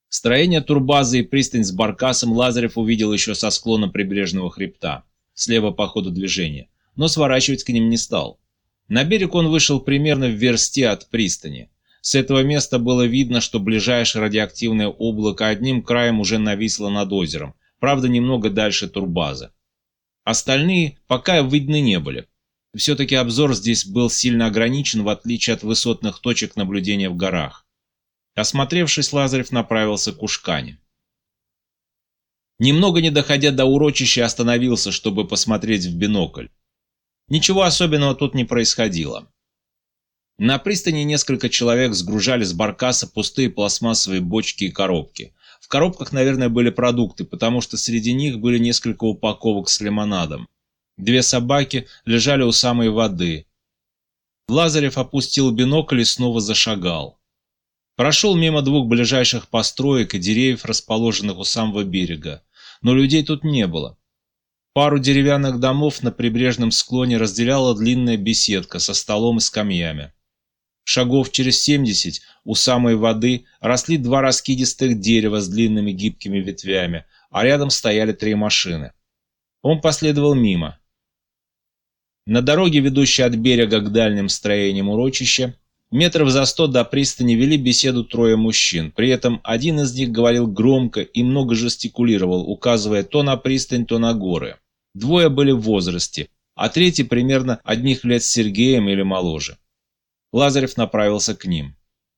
Строение турбазы и пристань с баркасом Лазарев увидел еще со склона прибрежного хребта, слева по ходу движения, но сворачивать к ним не стал. На берег он вышел примерно в версте от пристани. С этого места было видно, что ближайшее радиоактивное облако одним краем уже нависло над озером, правда немного дальше турбазы. Остальные пока видны не были. Все-таки обзор здесь был сильно ограничен, в отличие от высотных точек наблюдения в горах. Осмотревшись, Лазарев направился к Ушкане. Немного не доходя до урочища, остановился, чтобы посмотреть в бинокль. Ничего особенного тут не происходило. На пристани несколько человек сгружали с баркаса пустые пластмассовые бочки и коробки. В коробках, наверное, были продукты, потому что среди них были несколько упаковок с лимонадом. 2 собаки лежали у самой воды. Лазарев опустил бинокль и снова зашагал. Прошел мимо 2 ближайших построек и деревьев, расположенных у самого берега, но людей тут не было. Пару деревянных домов на прибрежном склоне разделяла длинная беседка со столом и скамьями. Шагов через 70 у самой воды росли 2 раскидистых дерева с длинными гибкими ветвями, а рядом стояли 3 машины. Он последовал мимо. На дороге, ведущей от берега к дальним строениям урочища, метров за 100 до пристани вели беседу 3 мужчин. При этом один из них говорил громко и много жестикулировал, указывая то на пристань, то на горы. 2 были в возрасте, а 3 примерно одних лет с Сергеем или моложе. Лазарев направился к ним.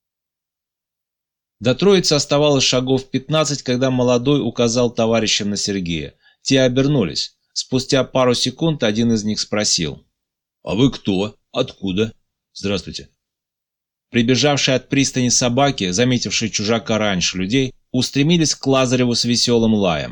До троицы оставалось шагов 15, когда молодой указал товарищам на Сергея. Те обернулись. Спустя пару секунд один из них спросил: «А вы кто? Откуда?» «Здравствуйте». Прибежавшие от пристани собаки, заметившие чужака раньше людей, устремились к Лазареву с веселым лаем.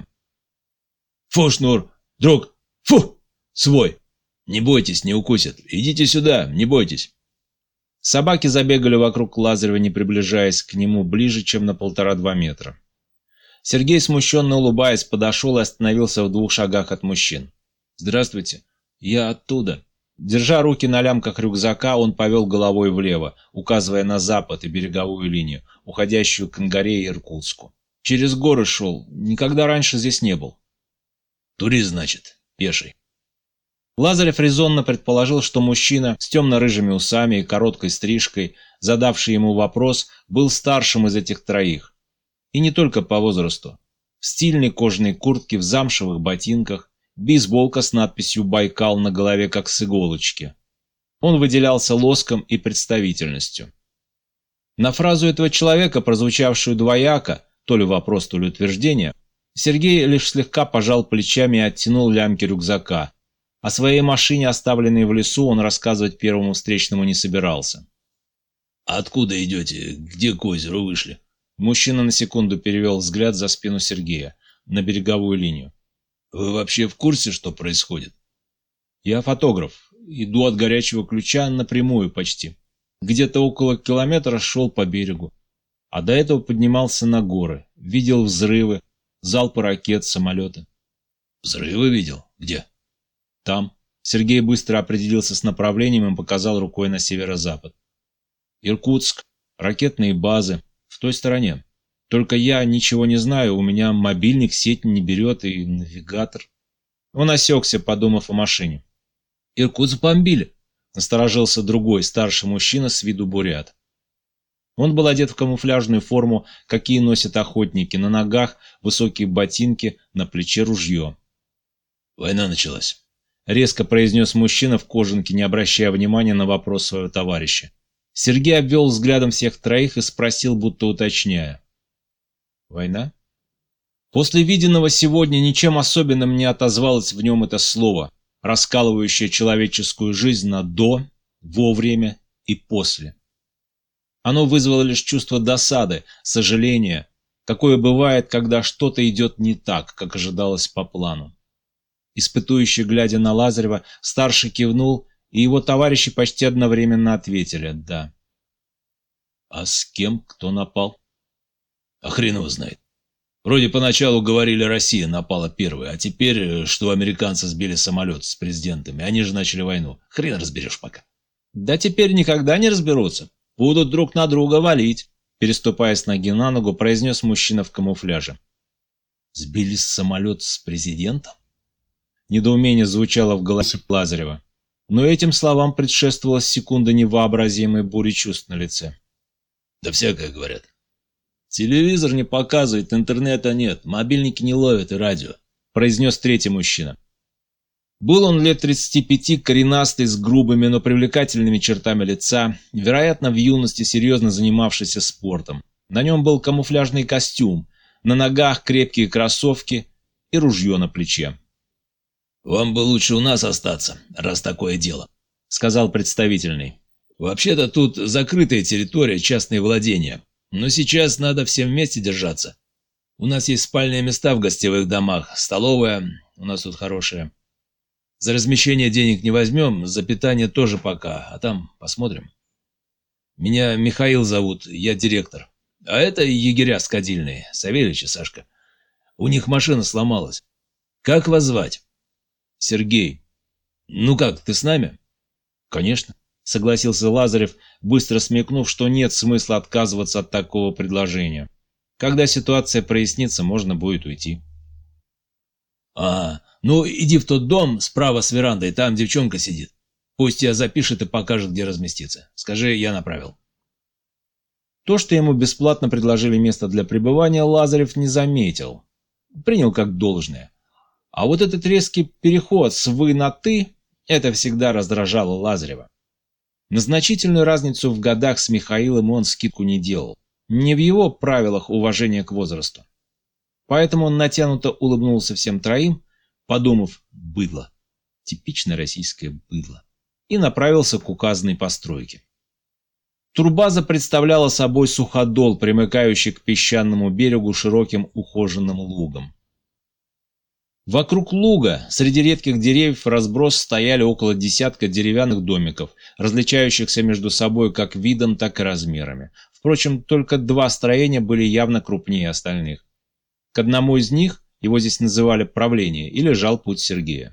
«Фу, Шнур! Друг! Фу! Свой! Не бойтесь, не укусят! Идите сюда, не бойтесь!» Собаки забегали вокруг Лазарева, не приближаясь к нему ближе, чем на 1,5–2 метра. Сергей, смущенно улыбаясь, подошел и остановился в 2 шагах от мужчин. «Здравствуйте, я оттуда». Держа руки на лямках рюкзака, он повел головой влево, указывая на запад и береговую линию, уходящую к Ангаре и Иркутску. «Через горы шел, никогда раньше здесь не был». «Турист, значит, пеший». Лазарев резонно предположил, что мужчина с темно-рыжими усами и короткой стрижкой, задавший ему вопрос, был старшим из этих 3. И не только по возрасту. В стильной кожаной куртке, в замшевых ботинках, бейсболка с надписью «Байкал» на голове, как с иголочки. Он выделялся лоском и представительностью. На фразу этого человека, прозвучавшую двояко, то ли вопрос, то ли утверждение, Сергей лишь слегка пожал плечами и оттянул лямки рюкзака. О своей машине, оставленной в лесу, он рассказывать первому встречному не собирался. «А откуда идете? Где к озеру вышли?» Мужчина на секунду перевел взгляд за спину Сергея, на береговую линию. «Вы вообще в курсе, что происходит?» «Я фотограф. Иду от горячего ключа напрямую почти. Где-то около километра шел по берегу. А до этого поднимался на горы. Видел взрывы, залпы ракет, самолеты». «Взрывы видел? Где?» «Там». Сергей быстро определился с направлением и показал рукой на северо-запад. «Иркутск, ракетные базы, в той стороне. Только я ничего не знаю, у меня мобильник сеть не берет и навигатор». Он осекся, подумав о машине. «Иркутск бомбили», — насторожился другой, старший мужчина с виду бурят. Он был одет в камуфляжную форму, какие носят охотники, на ногах высокие ботинки, на плече ружье. «Война началась», — резко произнес мужчина в кожанке, не обращая внимания на вопрос своего товарища. Сергей обвел взглядом всех 3 и спросил, будто уточняя: «Война?» После виденного сегодня ничем особенным не отозвалось в нем это слово, раскалывающее человеческую жизнь на «до», «во время» и «после». Оно вызвало лишь чувство досады, сожаления, какое бывает, когда что-то идет не так, как ожидалось по плану. Испытующий, глядя на Лазарева, старший кивнул, и его товарищи почти одновременно ответили «да». «А с кем кто напал?» «А хрен его знает. Вроде поначалу говорили, Россия напала первой, а теперь, что американцы сбили самолет с президентами, они же начали войну. Хрен разберешь пока». «Да теперь никогда не разберутся. Будут друг на друга валить». переступая с ноги на ногу, произнес мужчина в камуфляже. «Сбили самолет с президентом?» Недоумение звучало в голосе Лазарева. Но этим словам предшествовала секунда невообразимой бури чувств на лице. «Да всякое говорят. Телевизор не показывает, интернета нет, мобильники не ловят и радио», произнес третий мужчина. Был он лет 35, коренастый, с грубыми, но привлекательными чертами лица, вероятно, в юности серьезно занимавшийся спортом. На нем был камуфляжный костюм, на ногах крепкие кроссовки и ружье на плече. «Вам бы лучше у нас остаться, раз такое дело», — сказал представительный. «Вообще-то тут закрытая территория, частные владения, но сейчас надо всем вместе держаться. У нас есть спальные места в гостевых домах, столовая у нас тут хорошая. За размещение денег не возьмем, за питание тоже пока, а там посмотрим. Меня Михаил зовут, я директор. А это егеря скадильные, Савельич и Сашка. У них машина сломалась. Как вас звать?» «Сергей». «Ну как, ты с нами?» «Конечно», — согласился Лазарев, быстро смекнув, что нет смысла отказываться от такого предложения. Когда ситуация прояснится, можно будет уйти. Ну иди в тот дом справа с верандой, там девчонка сидит. Пусть тебя запишет и покажет, где разместиться. Скажи, я направил». То, что ему бесплатно предложили место для пребывания, Лазарев не заметил. Принял как должное. А вот этот резкий переход с «вы» на «ты» — это всегда раздражало Лазарева. На значительную разницу в годах с Михаилом он скидку не делал. Не в его правилах уважения к возрасту. Поэтому он натянуто улыбнулся всем троим, подумав «быдло», типичное российское быдло, и направился к указанной постройке. Турбаза представляла собой суходол, примыкающий к песчаному берегу широким ухоженным лугом. Вокруг луга, среди редких деревьев в разброс стояли около десятка деревянных домиков, различающихся между собой как видом, так и размерами. Впрочем, только два строения были явно крупнее остальных. К одному из них, его здесь называли правление, и лежал путь Сергея.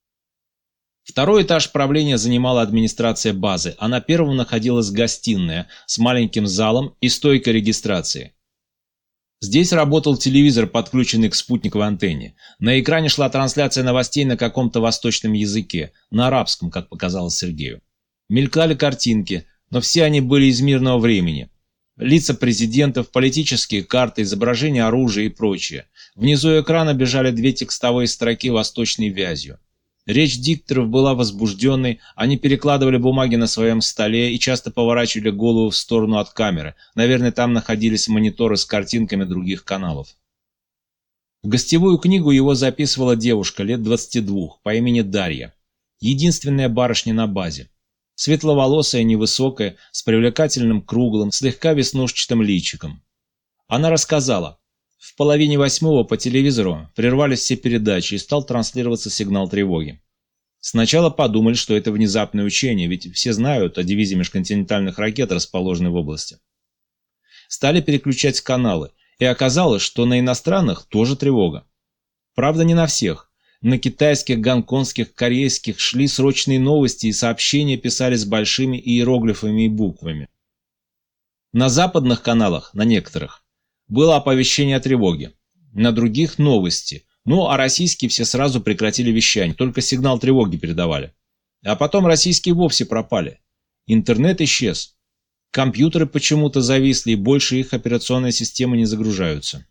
Второй этаж правления занимала администрация базы, а на первом находилась гостиная с маленьким залом и стойкой регистрации. Здесь работал телевизор, подключенный к спутниковой антенне. На экране шла трансляция новостей на каком-то восточном языке, на арабском, как показалось Сергею. Мелькали картинки, но все они были из мирного времени. Лица президентов, политические карты, изображения оружия и прочее. Внизу экрана бежали две текстовые строки восточной вязью. Речь дикторов была возбужденной, они перекладывали бумаги на своем столе и часто поворачивали голову в сторону от камеры. Наверное, там находились мониторы с картинками других каналов. В гостевую книгу его записывала девушка лет 22 по имени Дарья. Единственная барышня на базе. Светловолосая, невысокая, с привлекательным круглым, слегка веснушчатым личиком. Она рассказала. В 7:30 по телевизору прервались все передачи и стал транслироваться сигнал тревоги. Сначала подумали, что это внезапное учение, ведь все знают о дивизии межконтинентальных ракет, расположенной в области. Стали переключать каналы, и оказалось, что на иностранных тоже тревога. Правда, не на всех. На китайских, гонконгских, корейских шли срочные новости, и сообщения писались большими иероглифами и буквами. На западных каналах, на некоторых, было оповещение о тревоге, на других новости, а российские все сразу прекратили вещание, только сигнал тревоги передавали. А потом российские вовсе пропали. Интернет исчез. Компьютеры почему-то зависли, и больше их операционные системы не загружаются.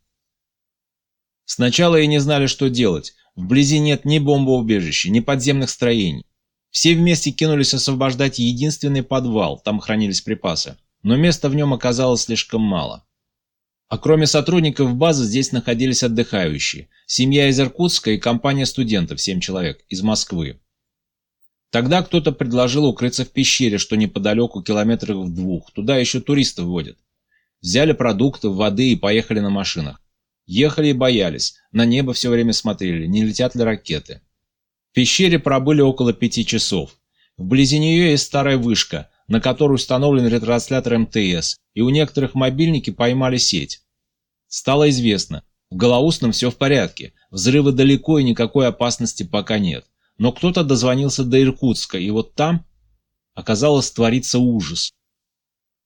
Сначала и не знали, что делать. Вблизи нет ни бомбоубежища, ни подземных строений. Все вместе кинулись освобождать единственный подвал, там хранились припасы. Но места в нем оказалось слишком мало. А кроме сотрудников базы здесь находились отдыхающие. Семья из Иркутска и компания студентов, 7 человек, из Москвы. Тогда кто-то предложил укрыться в пещере, что неподалеку километрах в 2. Туда еще туристов водят. Взяли продукты, воды и поехали на машинах. Ехали и боялись. На небо все время смотрели, не летят ли ракеты. В пещере пробыли около 5 часов. Вблизи нее есть старая вышка, на которой установлен ретранслятор МТС, и у некоторых мобильники поймали сеть. Стало известно, в Голоусном все в порядке, взрывы далеко и никакой опасности пока нет. Но кто-то дозвонился до Иркутска, и вот там, оказалось, творится ужас.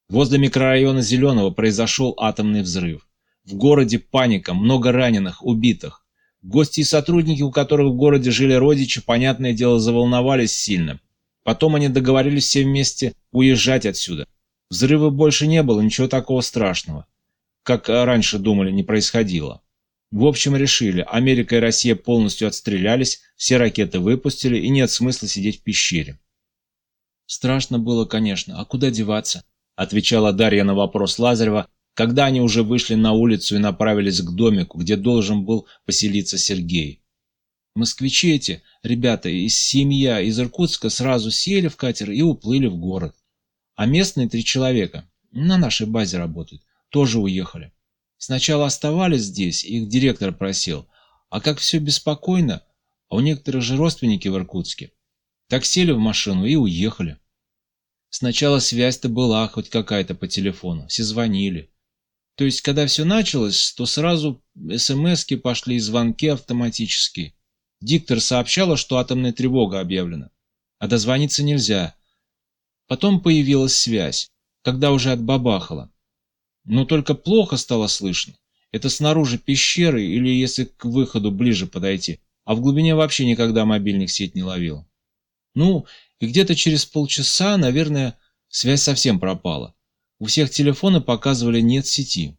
Возле микрорайона Зеленого произошел атомный взрыв. В городе паника, много раненых, убитых. Гости и сотрудники, у которых в городе жили родичи, понятное дело, заволновались сильно. Потом они договорились все вместе уезжать отсюда. Взрыва больше не было, ничего такого страшного. Как раньше думали, не происходило. В общем, решили, Америка и Россия полностью отстрелялись, все ракеты выпустили, и нет смысла сидеть в пещере. «Страшно было, конечно, а куда деваться?» — отвечала Дарья на вопрос Лазарева, когда они уже вышли на улицу и направились к домику, где должен был поселиться Сергей. «Москвичи эти, ребята, семья из Иркутска сразу сели в катер и уплыли в город. А местные 3 человека, на нашей базе работают, тоже уехали. Сначала оставались здесь, их директор просил, а как все беспокойно, а у некоторых же родственники в Иркутске, так сели в машину и уехали. Сначала связь-то была хоть какая-то по телефону, все звонили. То есть, когда все началось, то сразу смски пошли и звонки автоматические. Диктор сообщала, что атомная тревога объявлена, а дозвониться нельзя. Потом появилась связь, когда уже отбабахало. Но только плохо стало слышно. Это снаружи пещеры или если к выходу ближе подойти, а в глубине вообще никогда мобильник сеть не ловил. Ну, и где-то через полчаса, наверное, связь совсем пропала. У всех телефоны показывали «нет сети».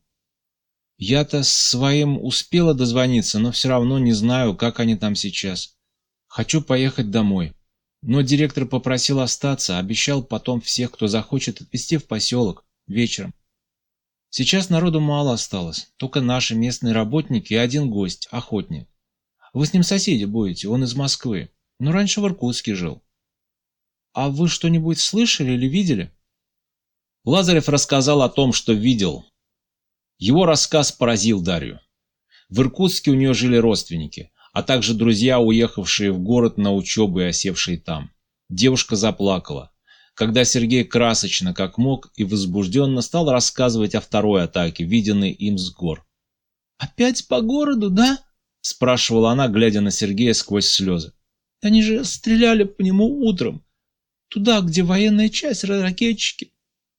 Я-то своим успела дозвониться, но все равно не знаю, как они там сейчас. Хочу поехать домой. Но директор попросил остаться, обещал потом всех, кто захочет, отвезти в поселок вечером. Сейчас народу мало осталось, только наши местные работники и один гость, охотник. Вы с ним соседи будете, он из Москвы, но раньше в Иркутске жил. А вы что-нибудь слышали или видели? Лазарев рассказал о том, что видел. Его рассказ поразил Дарью. В Иркутске у нее жили родственники, а также друзья, уехавшие в город на учебу и осевшие там. Девушка заплакала, когда Сергей красочно, как мог, и возбужденно стал рассказывать о второй атаке, виденной им с гор. «Опять по городу, да?» – спрашивала она, глядя на Сергея сквозь слезы. «Они же стреляли по нему утром. Туда, где военная часть, ракетчики».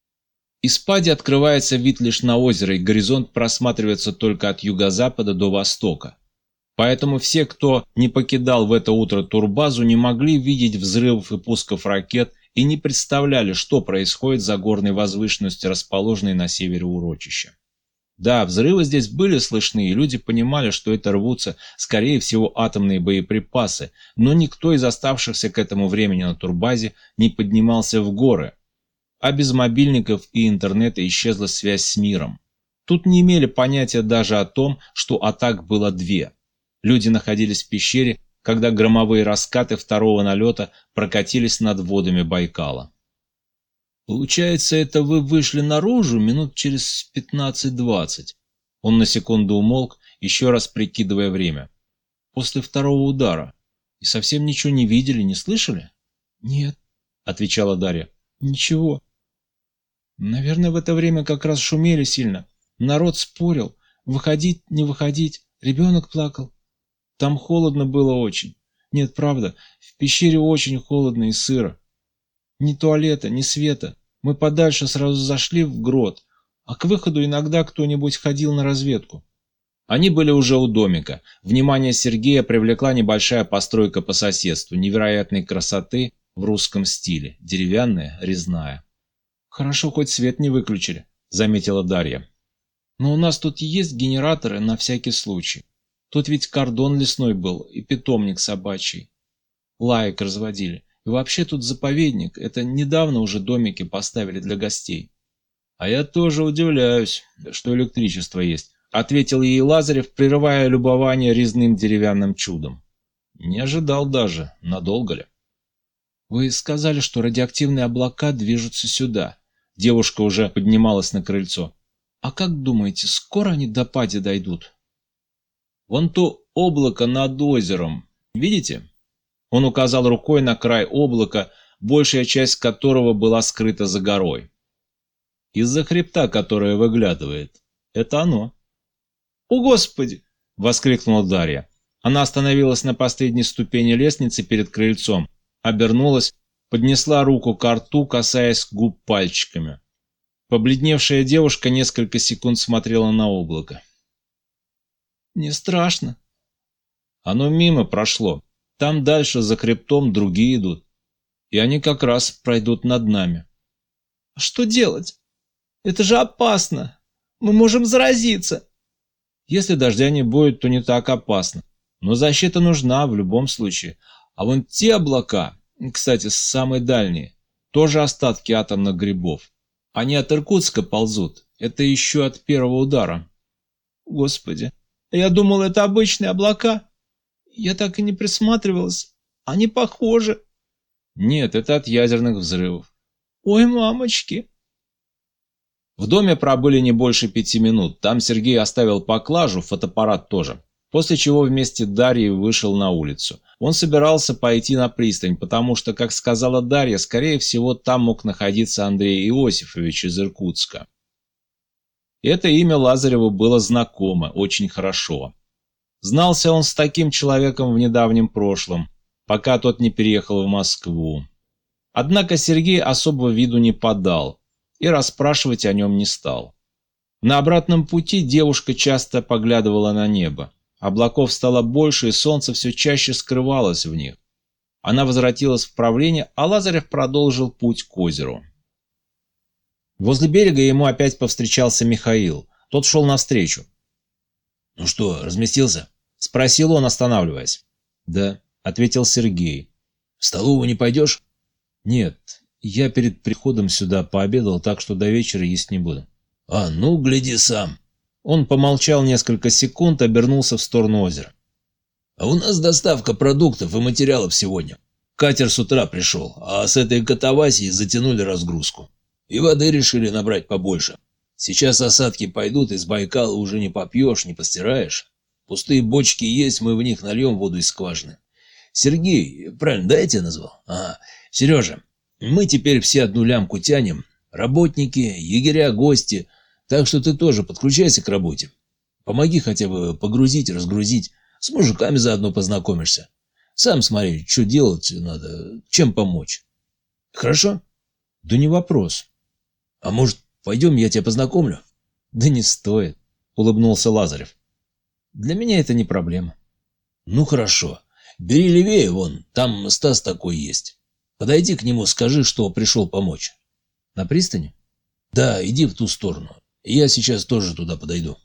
Из пади открывается вид лишь на озеро, и горизонт просматривается только от юго-запада до востока. Поэтому все, кто не покидал в это утро турбазу, не могли видеть взрывов и пусков ракет и не представляли, что происходит за горной возвышенностью, расположенной на севере урочища. Да, взрывы здесь были слышны, и люди понимали, что это рвутся, скорее всего, атомные боеприпасы, но никто из оставшихся к этому времени на турбазе не поднимался в горы. А без мобильников и интернета исчезла связь с миром. Тут не имели понятия даже о том, что атак было 2. Люди находились в пещере, когда громовые раскаты второго налета прокатились над водами Байкала. «Получается, это вы вышли наружу минут через 15-20?» Он на секунду умолк, еще раз прикидывая время. «После второго удара. И совсем ничего не видели, не слышали?» «Нет», — отвечала Дарья. «Ничего. Наверное, в это время как раз шумели сильно. Народ спорил, выходить, не выходить. Ребенок плакал. Там холодно было очень. Нет, правда, в пещере очень холодно и сыро. Ни туалета, ни света. Мы подальше сразу зашли в грот, а к выходу иногда кто-нибудь ходил на разведку». Они были уже у домика. Внимание Сергея привлекла небольшая постройка по соседству, невероятной красоты в русском стиле, деревянная, резная. «Хорошо, хоть свет не выключили», — заметила Дарья. «Но у нас тут есть генераторы на всякий случай. Тут ведь кордон лесной был и питомник собачий. Лаек разводили. И вообще тут заповедник. Это недавно уже домики поставили для гостей». «А я тоже удивляюсь, что электричество есть», — ответил ей Лазарев, прерывая любование резным деревянным чудом. «Не ожидал даже, надолго ли?» «Вы сказали, что радиоактивные облака движутся сюда». Девушка уже поднималась на крыльцо. «А как думаете, скоро они до пади дойдут?» «Вон то облако над озером. Видите?» Он указал рукой на край облака, большая часть которого была скрыта за горой. «Из-за хребта, которое выглядывает. Это оно». «О, Господи!» — воскликнула Дарья. Она остановилась на последней ступени лестницы перед крыльцом, обернулась, поднесла руку к рту, касаясь губ пальчиками. Побледневшая девушка несколько секунд смотрела на облако. «Не страшно». «Оно мимо прошло. Там дальше, за хребтом, другие идут. И они как раз пройдут над нами». «А что делать? Это же опасно. Мы можем заразиться». «Если дождя не будет, то не так опасно. Но защита нужна в любом случае. А вон те облака, кстати, самые дальние, тоже остатки атомных грибов. Они от Иркутска ползут. Это еще от первого удара». «Господи, я думал, это обычные облака. Я так и не присматривалась. Они похожи». «Нет, это от ядерных взрывов». «Ой, мамочки». В доме пробыли не больше 5 минут. Там Сергей оставил поклажу, фотоаппарат тоже. После чего вместе с Дарьей вышел на улицу. Он собирался пойти на пристань, потому что, как сказала Дарья, скорее всего, там мог находиться Андрей Иосифович из Иркутска. Это имя Лазареву было знакомо, очень хорошо. Знался он с таким человеком в недавнем прошлом, пока тот не переехал в Москву. Однако Сергей особо виду не подал и расспрашивать о нем не стал. На обратном пути девушка часто поглядывала на небо. Облаков стало больше, и солнце все чаще скрывалось в них. Она возвратилась в правление, а Лазарев продолжил путь к озеру. Возле берега ему опять повстречался Михаил. Тот шел навстречу. «Ну что, разместился?» — спросил он, останавливаясь. «Да», — ответил Сергей. «В столовую не пойдешь?» «Нет, я перед приходом сюда пообедал, так что до вечера есть не буду». «А ну, гляди сам». Он помолчал несколько секунд, обернулся в сторону озера. «А у нас доставка продуктов и материалов сегодня. Катер с утра пришел, а с этой катавасией затянули разгрузку. И воды решили набрать побольше. Сейчас осадки пойдут, из Байкала уже не попьешь, не постираешь. Пустые бочки есть, мы в них нальем воду из скважины. Сергей, правильно, да, я тебя назвал? Ага, Сережа, мы теперь все одну лямку тянем. Работники, егеря, гости. Так что ты тоже подключайся к работе. Помоги хотя бы погрузить, разгрузить. С мужиками заодно познакомишься. Сам смотри, что делать надо, чем помочь. Хорошо? Да не вопрос. А может, пойдем, я тебя познакомлю? Да не стоит, улыбнулся Лазарев. Для меня это не проблема. Ну хорошо. Бери левее, вон, там Стас такой есть. Подойди к нему, скажи, что пришел помочь. На пристани? Да, иди в ту сторону. Я сейчас тоже туда подойду.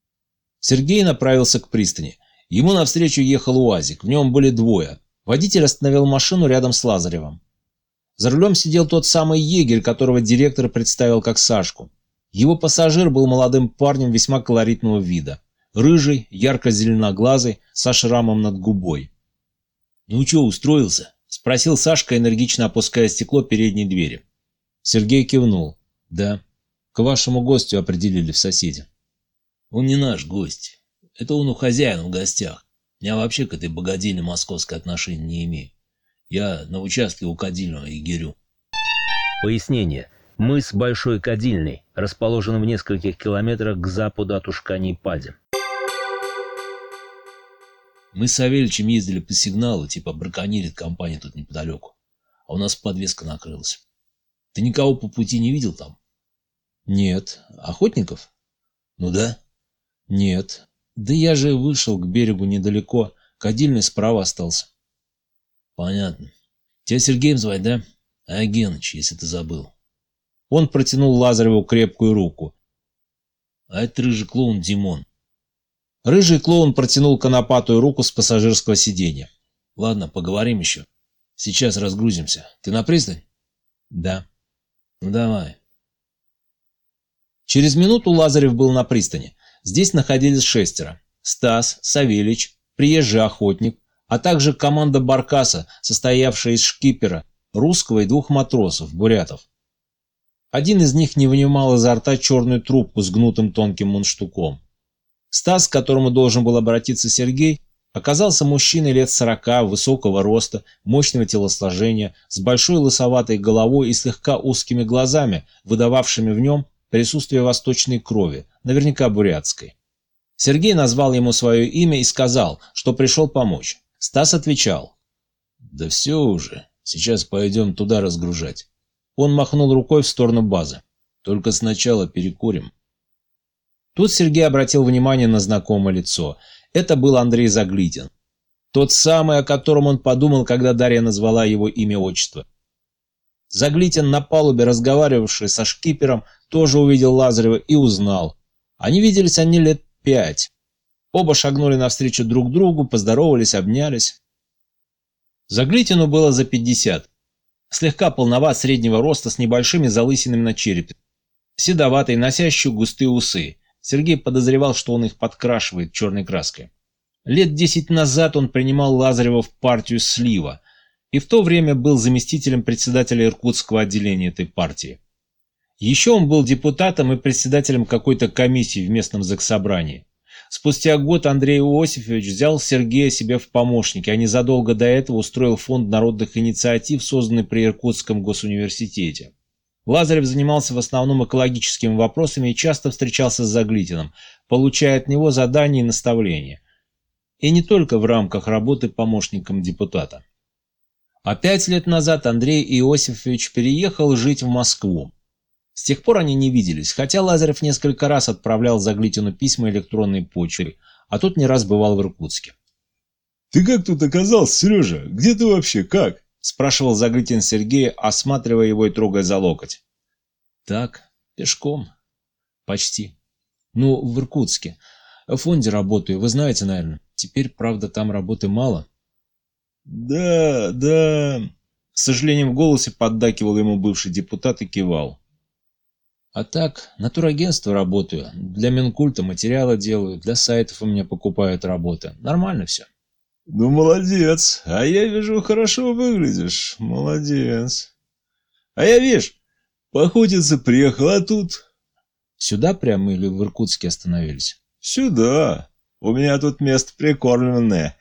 Сергей направился к пристани. Ему навстречу ехал УАЗик. В нем были двое. Водитель остановил машину рядом с Лазаревым. За рулем сидел тот самый егерь, которого директор представил как Сашку. Его пассажир был молодым парнем весьма колоритного вида. Рыжий, ярко-зеленоглазый, со шрамом над губой. «Ну что, устроился?» — спросил Сашка, энергично опуская стекло передней двери. Сергей кивнул. «Да. К вашему гостю определили в соседи». «Он не наш гость. Это он у хозяина в гостях. Я вообще к этой богадельне московской отношения не имею. Я на участке у Кадильного егерю». Пояснение. Мыс Большой Кадильный расположен в нескольких километрах к западу от Ушкани-Пади. Мы с Савельичем ездили по сигналу, типа браконьерит компания тут неподалеку. А у нас подвеска накрылась. Ты никого по пути не видел там? Нет. Охотников? Ну да. Нет. Да я же вышел к берегу недалеко. Кадильный справа остался. Понятно. Тебя Сергеем звать, да? А Геныч, если ты забыл. Он протянул Лазареву крепкую руку. А это рыжий клоун Димон. Рыжий клоун протянул конопатую руку с пассажирского сиденья. Ладно, поговорим еще. Сейчас разгрузимся. Ты на пристань? Да. Ну давай. Через минуту Лазарев был на пристани. Здесь находились 6. Стас, Савельич, приезжий охотник, а также команда баркаса, состоявшая из шкипера, русского и 2 матросов, бурятов. Один из них не вынимал изо рта черную трубку с гнутым тонким мундштуком. Стас, к которому должен был обратиться Сергей, оказался мужчиной лет 40, высокого роста, мощного телосложения, с большой лысоватой головой и слегка узкими глазами, выдававшими в нем присутствие восточной крови, наверняка бурятской. Сергей назвал ему свое имя и сказал, что пришел помочь. Стас отвечал: «Да все уже, сейчас пойдем туда разгружать». Он махнул рукой в сторону базы. Только сначала перекурим». Тут Сергей обратил внимание на знакомое лицо. Это был Андрей Заглитин. Тот самый, о котором он подумал, когда Дарья назвала его имя-отчество. Заглитин, на палубе разговаривавший со шкипером, тоже увидел Лазарева и узнал. Виделись они лет 5. Оба шагнули навстречу друг другу, поздоровались, обнялись. Заглитину было за 50. Слегка полноват, среднего роста, с небольшими залысинами на черепе. Седоватый, носящий густые усы. Сергей подозревал, что он их подкрашивает черной краской. Лет 10 назад он принимал Лазарева в партию «Слива» и в то время был заместителем председателя иркутского отделения этой партии. Еще он был депутатом и председателем какой-то комиссии в местном заксобрании. Спустя год Андрей Иосифович взял Сергея себе в помощники, а незадолго до этого устроил фонд народных инициатив, созданный при Иркутском госуниверситете. Лазарев занимался в основном экологическими вопросами и часто встречался с Заглитиным, получая от него задания и наставления. И не только в рамках работы помощником депутата. А 5 лет назад Андрей Иосифович переехал жить в Москву. С тех пор они не виделись, хотя Лазарев несколько раз отправлял Заглитину письма электронной почтой, а тот не раз бывал в Иркутске. «Ты как тут оказался, Сережа? Где ты вообще? Как?» — спрашивал Заглитин Сергея, осматривая его и трогая за локоть. «Так, пешком. Почти. Ну, в Иркутске. В фонде работаю, вы знаете, наверное. Теперь, правда, там работы мало». «Да, да...» — с сожалением в голосе поддакивал ему бывший депутат и кивал. «А так, на турагентство работаю. Для Минкульта материалы делаю, для сайтов у меня покупают работы. Нормально все». «Ну, молодец. А я вижу, хорошо выглядишь. Молодец. А я, видишь, поохотиться приехал, а тут...» «Сюда прямо или в Иркутске остановились?» «Сюда. У меня тут место прикормленное.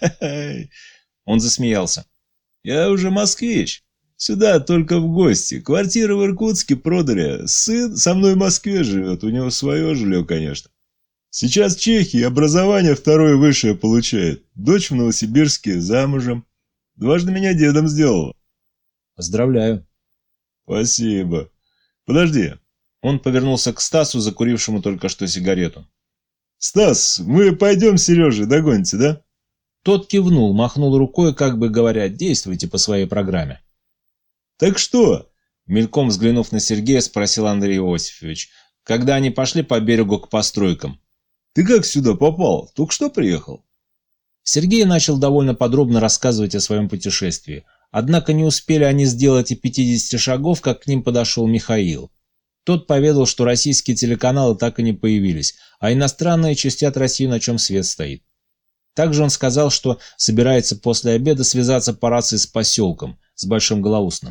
Он засмеялся. «Я уже москвич. Сюда только в гости. Квартиру в Иркутске продали. Сын со мной в Москве живет. У него свое жилье, конечно. Сейчас в Чехии образование второе высшее получает. Дочь в Новосибирске, замужем. Дважды меня дедом сделала». «Поздравляю». «Спасибо. Подожди». Он повернулся к Стасу, закурившему только что сигарету. «Стас, мы пойдем Сереже, догоните, да?» Тот кивнул, махнул рукой, как бы говоря, действуйте по своей программе. «Так что?» Мельком взглянув на Сергея, спросил Андрей Иосифович, когда они пошли по берегу к постройкам. «Ты как сюда попал? Только что приехал?» Сергей начал довольно подробно рассказывать о своем путешествии. Однако не успели они сделать и 50 шагов, как к ним подошел Михаил. Тот поведал, что российские телеканалы так и не появились, а иностранные чистят Россию, на чем свет стоит. Также он сказал, что собирается после обеда связаться по рации с поселком, с Большим Голоусным.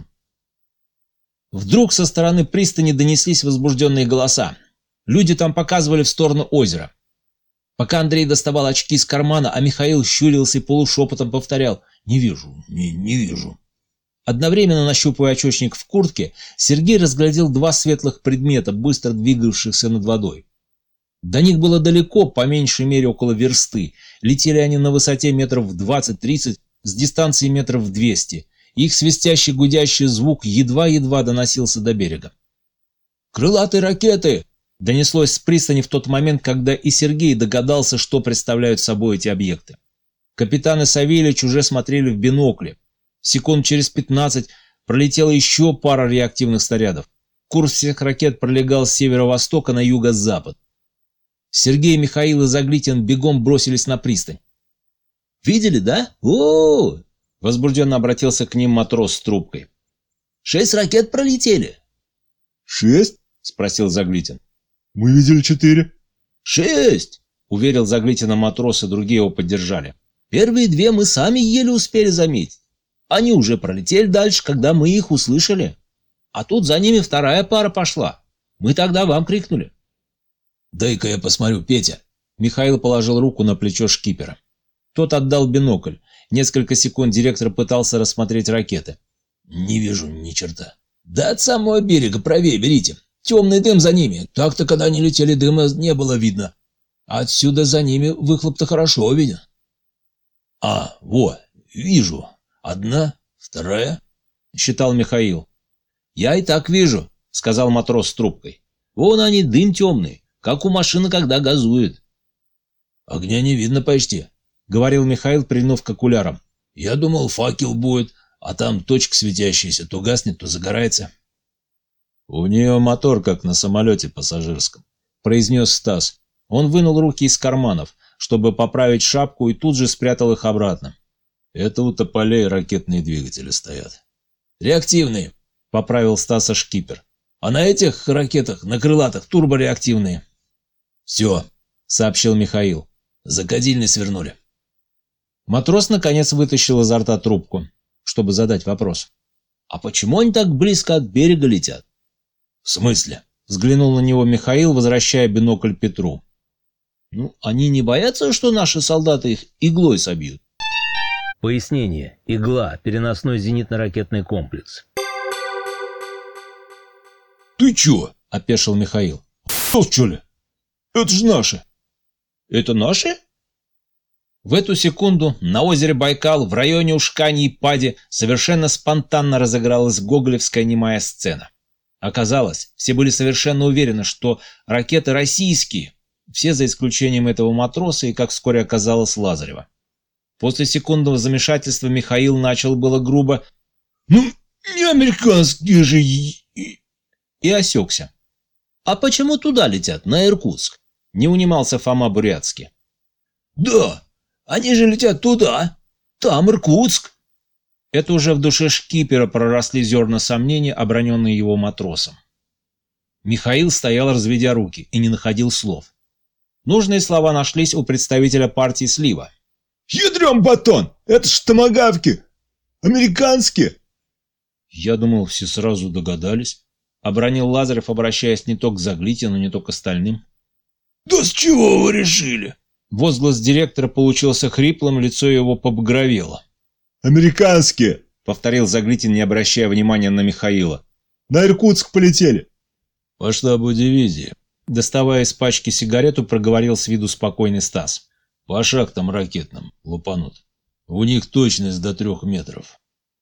Вдруг со стороны пристани донеслись возбужденные голоса. Люди там показывали в сторону озера. Пока Андрей доставал очки из кармана, а Михаил щурился и полушепотом повторял «Не вижу, не вижу». Одновременно нащупывая очечник в куртке, Сергей разглядел 2 светлых предмета, быстро двигавшихся над водой. До них было далеко, по меньшей мере около версты. Летели они на высоте метров 20-30, с дистанции метров 200. Их свистящий гудящий звук едва-едва доносился до берега. «Крылатые ракеты!» — донеслось с пристани в тот момент, когда и Сергей догадался, что представляют собой эти объекты. Капитан и Савельич уже смотрели в бинокли. Секунд через 15 пролетела еще пара реактивных снарядов. Курс всех ракет пролегал с северо-востока на юго-запад. Сергей, Михаил и Заглитин бегом бросились на пристань. «Видели, да? О-о-о!» — возбужденно обратился к ним матрос с трубкой. 6 ракет пролетели». 6? — спросил Заглитин. Мы видели 4. 6! — уверил Заглитина матрос, и другие его поддержали. «Первые 2 мы сами еле успели заметить. Они уже пролетели дальше, когда мы их услышали. А тут за ними 2-я пара пошла. Мы тогда вам крикнули». «Дай-ка я посмотрю, Петя». Михаил положил руку на плечо шкипера. Тот отдал бинокль. Несколько секунд директор пытался рассмотреть ракеты. «Не вижу ни черта». «Да от самого берега правее берите. Темный дым за ними. Так-то, когда они летели, дыма не было видно. Отсюда за ними выхлоп-то хорошо виден». «А, во, вижу. 1, 2, — считал Михаил. «Я и так вижу. — сказал матрос с трубкой. «Вон они, дым темный, как у машины, когда газует». «Огня не видно почти», — говорил Михаил, прильнув к окулярам. «Я думал, факел будет, а там точка светящаяся, то гаснет, то загорается». «У нее мотор, как на самолете пассажирском», — произнес Стас. Он вынул руки из карманов, чтобы поправить шапку, и тут же спрятал их обратно. «Это у тополей ракетные двигатели стоят». «Реактивные», — поправил Стаса шкипер. «А на этих ракетах, на крылатых, турбореактивные». «Все», — сообщил Михаил. «За кадильный свернули». Матрос наконец вытащил изо рта трубку, чтобы задать вопрос. «А почему они так близко от берега летят?» «В смысле?» — взглянул на него Михаил, возвращая бинокль Петру. «Ну, они не боятся, что наши солдаты их иглой собьют?» Пояснение. Игла. Переносной зенитно-ракетный комплекс. «Ты чё?» — опешил Михаил. «Что ли? Это же наши!» «Это наши?» В эту секунду на озере Байкал в районе Ушкани и Пади совершенно спонтанно разыгралась гоголевская немая сцена. Оказалось, все были совершенно уверены, что ракеты российские, все за исключением этого матроса и, как вскоре оказалось, Лазарева. После секундного замешательства Михаил начал было грубо «Ну, не американские же...» и осекся. «А почему туда летят, на Иркутск?» — не унимался Фома Бурятский. «Да, они же летят туда, там Иркутск». Это уже в душе шкипера проросли зерна сомнений, оброненные его матросом. Михаил стоял, разведя руки, и не находил слов. Нужные слова нашлись у представителя партии Слива. «Ядрём батон! Это ж томагавки! Американские!» «Я думал, все сразу догадались», — обронил Лазарев, обращаясь не то к Заглитину, не то к остальным. «Да с чего вы решили?» Возглас директора получился хриплым, лицо его побагровело. «Американские!» — повторил Заглитин, не обращая внимания на Михаила. «На Иркутск полетели!» «По штабу дивизии», — доставая из пачки сигарету, проговорил с виду спокойный Стас. «По шахтам ракетным лупанут. У них точность до 3 метров».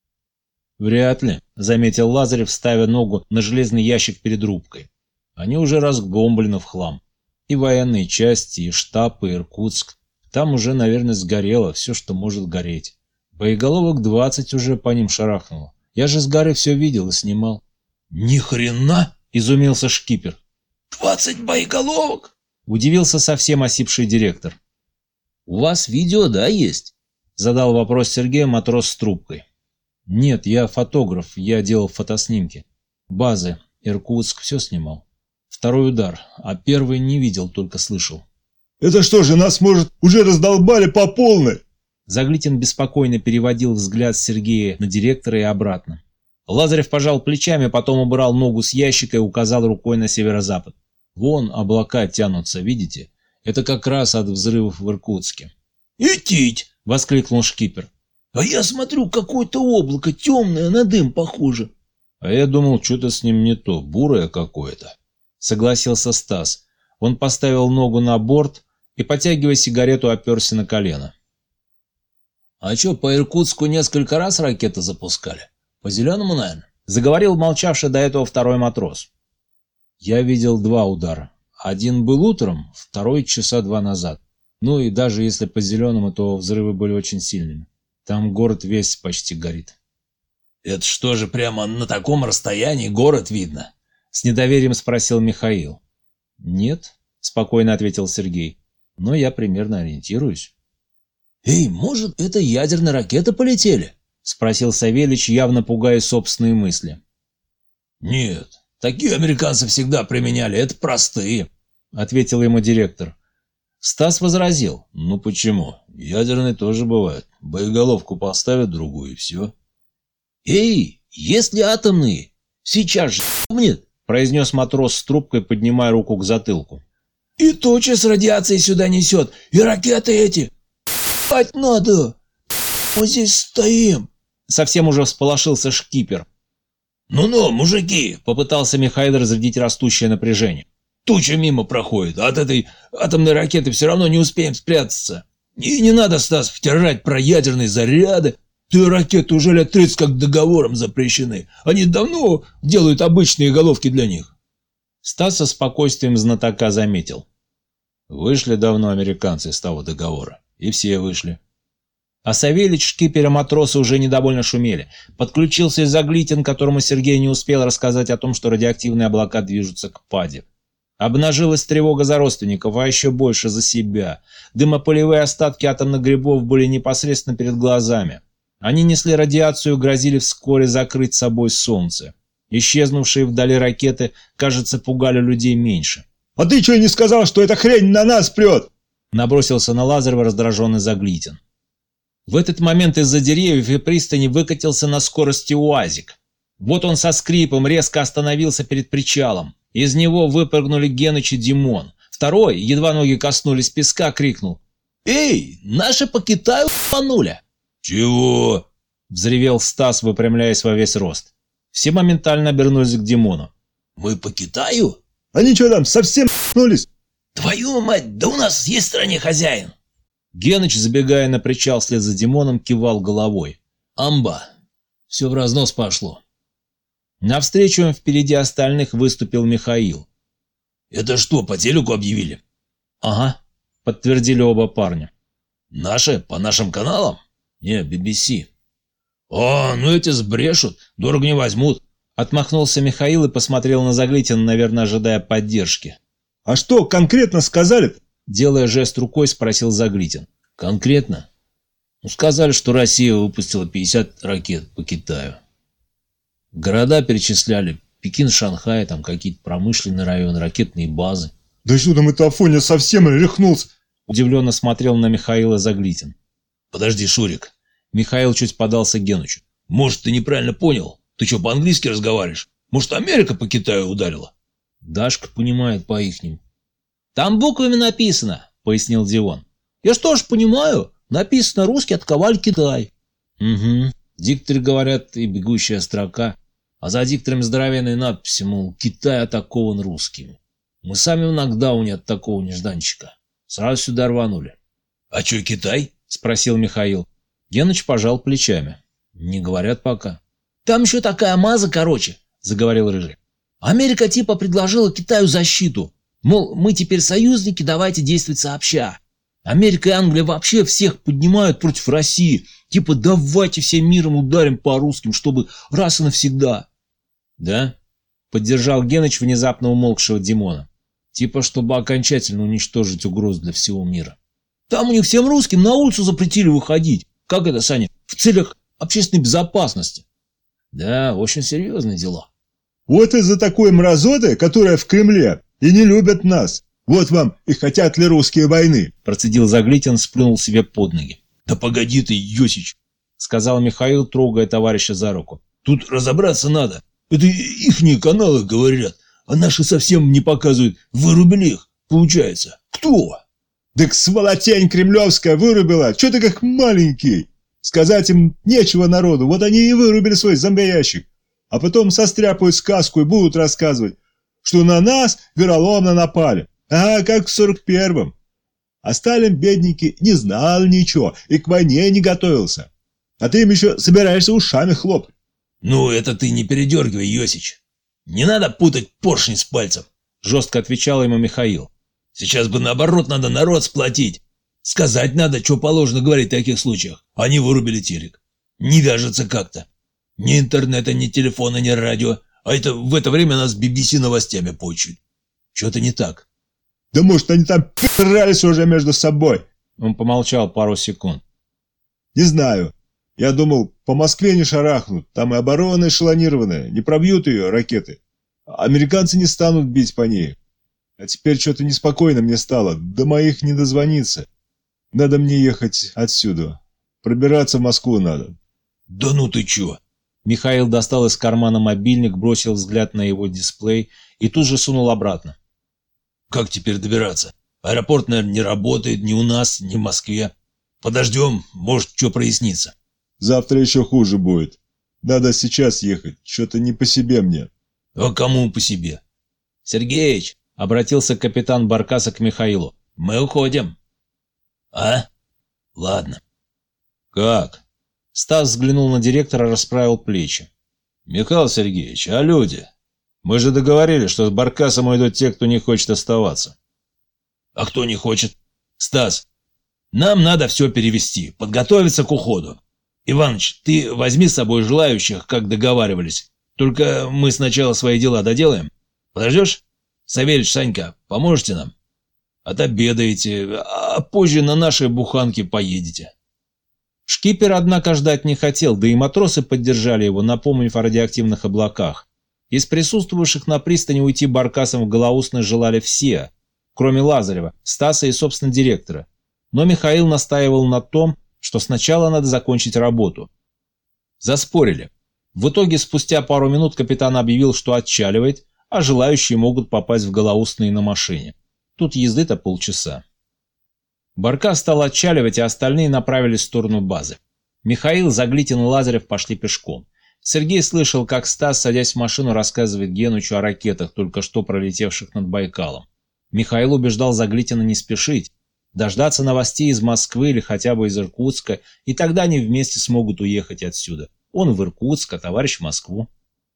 «Вряд ли», — заметил Лазарев, ставя ногу на железный ящик перед рубкой. «Они уже разгомблены в хлам. И военные части, и штаб, и Иркутск. Там уже, наверное, сгорело все, что может гореть. Боеголовок 20 уже по ним шарахнуло. Я же с горы все видел и снимал». «Ни хрена!» — изумился шкипер. 20 боеголовок?» — удивился совсем осипший директор. «У вас видео, да, есть?» — задал вопрос Сергею матрос с трубкой. «Нет, я фотограф, я делал фотоснимки. Базы, Иркутск, все снимал. Второй удар, а первый не видел, только слышал». «Это что же, нас, может, уже раздолбали по полной?» Заглитин беспокойно переводил взгляд Сергея на директора и обратно. Лазарев пожал плечами, потом убрал ногу с ящика и указал рукой на северо-запад. «Вон облака тянутся, видите? Это как раз от взрывов в Иркутске». «Идтить!» — воскликнул шкипер. «А я смотрю, какое-то облако темное, на дым похоже». «А я думал, что-то с ним не то, бурое какое-то», — согласился Стас. Он поставил ногу на борт и, потягивая сигарету, оперся на колено. «А что, по Иркутску несколько раз ракеты запускали? По зеленому, наверное?» — заговорил молчавший до этого второй матрос. «Я видел 2 удара. Один был утром, второй часа 2 назад. Ну и даже если по зеленому, то взрывы были очень сильными. Там город весь почти горит». «Это что же, прямо на таком расстоянии город видно?» — с недоверием спросил Михаил. «Нет», — спокойно ответил Сергей, — «но я примерно ориентируюсь». «Эй, может, это ядерные ракеты полетели?» — спросил Савельич, явно пугая собственные мысли. «Нет, такие американцы всегда применяли, это простые», — ответил ему директор. Стас возразил. «Ну почему? Ядерные тоже бывают. Боеголовку поставят другую и все». «Эй, если атомные, сейчас же нет», — произнес матрос с трубкой, поднимая руку к затылку. «И тучи с радиацией сюда несет, и ракеты эти. Пать надо. Мы здесь стоим». Совсем уже всполошился шкипер. «Ну-ну, мужики», — попытался Михаил разрядить растущее напряжение. «Туча мимо проходит, а от этой атомной ракеты все равно не успеем спрятаться. И не надо, Стас, втирать про ядерные заряды. Ты ракеты уже лет 30 как договором запрещены. Они давно делают обычные головки для них. Стас со спокойствием знатока заметил. Вышли давно американцы из того договора. И все вышли. А Савельич, шкипер и матросы уже недовольно шумели. Подключился и Заглитин, которому Сергей не успел рассказать о том, что радиоактивные облака движутся к паде. Обнажилась тревога за родственников, а еще больше за себя. Дымопылевые остатки атомных грибов были непосредственно перед глазами. Они несли радиацию и грозили вскоре закрыть собой солнце. Исчезнувшие вдали ракеты, кажется, пугали людей меньше. «А ты что не сказал, что эта хрень на нас прет?» Набросился на Лазарева раздраженный Заглитин. В этот момент из-за деревьев и пристани выкатился на скорости УАЗик. Вот он со скрипом резко остановился перед причалом. Из него выпрыгнули Геныч и Димон. Второй, едва ноги коснулись песка, крикнул: «Эй, наши по Китаю упанули!» «Чего?» — взревел Стас, выпрямляясь во весь рост. Все моментально обернулись к Димону. «Мы по Китаю? Они что там, совсем ***нулись? Твою мать, да у нас есть в стране хозяин!» Геныч, забегая на причал вслед за Димоном, кивал головой. «Амба! Все в разнос пошло!» Навстречу им впереди остальных выступил Михаил. «Это что, по телеку объявили?» «Ага», — подтвердили оба парня. «Наши? По нашим каналам?» «Не, BBC». «О, ну эти сбрешут, дорого не возьмут». Отмахнулся Михаил и посмотрел на Заглитина, наверное, ожидая поддержки. «А что конкретно сказали-то?» Делая жест рукой, спросил Заглитин. «Конкретно? Ну, сказали, что Россия выпустила 50 ракет по Китаю. Города перечисляли. Пекин, Шанхай, там какие-то промышленные районы, ракетные базы». «Да что там, это Афоня совсем рехнулся?» Удивленно смотрел на Михаила Заглитин. «Подожди, Шурик». Михаил чуть подался к Генычу. «Может, ты неправильно понял? Ты что, по-английски разговариваешь? Может, Америка по Китаю ударила?» Дашка понимает по-ихнему. «Там буквами написано», — пояснил Дион. «Я что ж понимаю, написано русский отковали Китай». «Угу. Дикторы говорят и бегущая строка, а за диктором здоровенные надписи, мол, Китай атакован русскими. Мы сами в нокдауне от такого нежданчика. Сразу сюда рванули». «А что, Китай?» — спросил Михаил. Геныч пожал плечами. «Не говорят пока». «Там еще такая маза, короче», — заговорил Рыжий. «Америка типа предложила Китаю защиту. Мол, мы теперь союзники, давайте действовать сообща. Америка и Англия вообще всех поднимают против России. Типа давайте всем миром ударим по русским, чтобы раз и навсегда». «Да?» — поддержал Геныч внезапно умолкшего Димона. «Типа чтобы окончательно уничтожить угрозу для всего мира». «Там у них всем русским на улицу запретили выходить. Как это, Саня? В целях общественной безопасности». «Да, очень серьезные дела». «Вот из-за такой мразоты, которая в Кремле, и не любят нас. Вот вам и хотят ли русские войны», — процедил Заглитин, сплюнул себе под ноги. «Да погоди ты, Йосич», — сказал Михаил, трогая товарища за руку. «Тут разобраться надо. Это ихние каналы говорят, а наши совсем не показывают. Вырубили их, получается. Кто?» «Так сволотень кремлевская вырубила, что ты как маленький? Сказать им нечего народу, вот они и вырубили свой зомбоящик. А потом состряпают сказку и будут рассказывать, что на нас вероломно напали. Ага, как в 41-м. А Сталин, бедненький, не знал ничего и к войне не готовился. А ты им еще собираешься ушами хлопать». «Ну, это ты не передергивай, Йосич. Не надо путать поршень с пальцем», — жестко отвечал ему Михаил. «Сейчас бы наоборот надо народ сплотить. Сказать надо, что положено говорить в таких случаях. Они вырубили телек. Не вяжется как-то. Ни интернета, ни телефона, ни радио. А это в это время нас BBC новостями почуют. Что-то не так». «Да может, они там пи***рались уже между собой?» Он помолчал пару секунд. «Не знаю. Я думал, по Москве не шарахнут. Там и оборона эшелонированная. Не пробьют ее ракеты. Американцы не станут бить по ней. А теперь что-то неспокойно мне стало. До моих не дозвониться. Надо мне ехать отсюда. Пробираться в Москву надо». «Да ну ты чё?» Михаил достал из кармана мобильник, бросил взгляд на его дисплей и тут же сунул обратно. «Как теперь добираться? Аэропорт, наверное, не работает ни у нас, ни в Москве. Подождем, может, что прояснится». «Завтра еще хуже будет. Надо сейчас ехать. Что-то не по себе мне». «А кому по себе?» «Сергеич», — обратился капитан Баркаса к Михаилу, — «мы уходим». «А? Ладно». «Как?» Стас взглянул на директора, расправил плечи. «Михаил Сергеевич, а люди? Мы же договорились, что с Баркасом уйдут те, кто не хочет оставаться». «А кто не хочет? Стас, нам надо все перевести, подготовиться к уходу. Иваныч, ты возьми с собой желающих, как договаривались. Только мы сначала свои дела доделаем. Подождешь? Савельич, Санька, поможете нам? Отобедаете, а позже на нашей буханке поедете». Шкипер, однако, ждать не хотел, да и матросы поддержали его, напомнив о радиоактивных облаках. Из присутствующих на пристани уйти Баркасом в Голоусное желали все, кроме Лазарева, Стаса и, собственно, директора. Но Михаил настаивал на том, что сначала надо закончить работу. Заспорили. В итоге, спустя пару минут капитан объявил, что отчаливает, а желающие могут попасть в Голоусные на машине. Тут езды-то полчаса. Баркас стал отчаливать, а остальные направились в сторону базы. Михаил, Заглитин и Лазарев пошли пешком. Сергей слышал, как Стас, садясь в машину, рассказывает Генычу о ракетах, только что пролетевших над Байкалом. Михаил убеждал Заглитина не спешить, дождаться новостей из Москвы или хотя бы из Иркутска, и тогда они вместе смогут уехать отсюда. Он в Иркутск, а товарищ в Москву.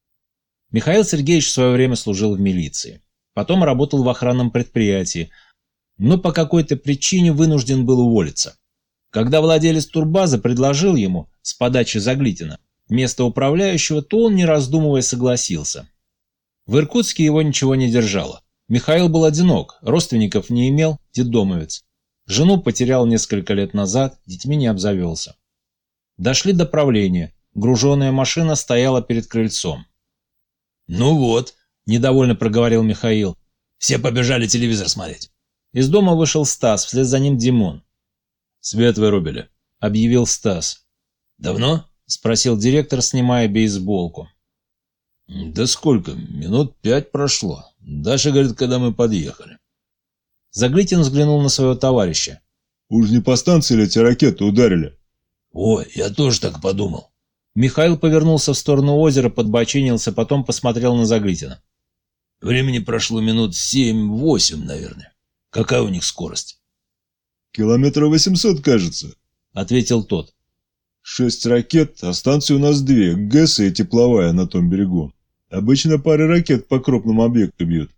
Михаил Сергеевич в свое время служил в милиции. Потом работал в охранном предприятии, но по какой-то причине вынужден был уволиться. Когда владелец турбазы предложил ему, с подачи Заглитина, место управляющего, то он, не раздумывая, согласился. В Иркутске его ничего не держало. Михаил был одинок, родственников не имел, детдомовец. Жену потерял несколько лет назад, детьми не обзавелся. Дошли до правления. Груженная машина стояла перед крыльцом. «Ну вот», – недовольно проговорил Михаил, – «все побежали телевизор смотреть». Из дома вышел Стас, вслед за ним Димон. «Свет вырубили», — объявил Стас. «Давно?» — спросил директор, снимая бейсболку. «Да сколько? Минут 5 прошло. Даша говорит, когда мы подъехали». Заглитин взглянул на своего товарища. «Уж не по станции ли эти ракеты ударили?» «Ой, я тоже так подумал». Михаил повернулся в сторону озера, подбоченился, потом посмотрел на Заглитина. «Времени прошло минут 7-8, наверное. Какая у них скорость?» «Километров 800, кажется», — ответил тот. 6 ракет, а станции у нас 2, ГЭС и тепловая на том берегу. Обычно пары ракет по крупному объекту бьют».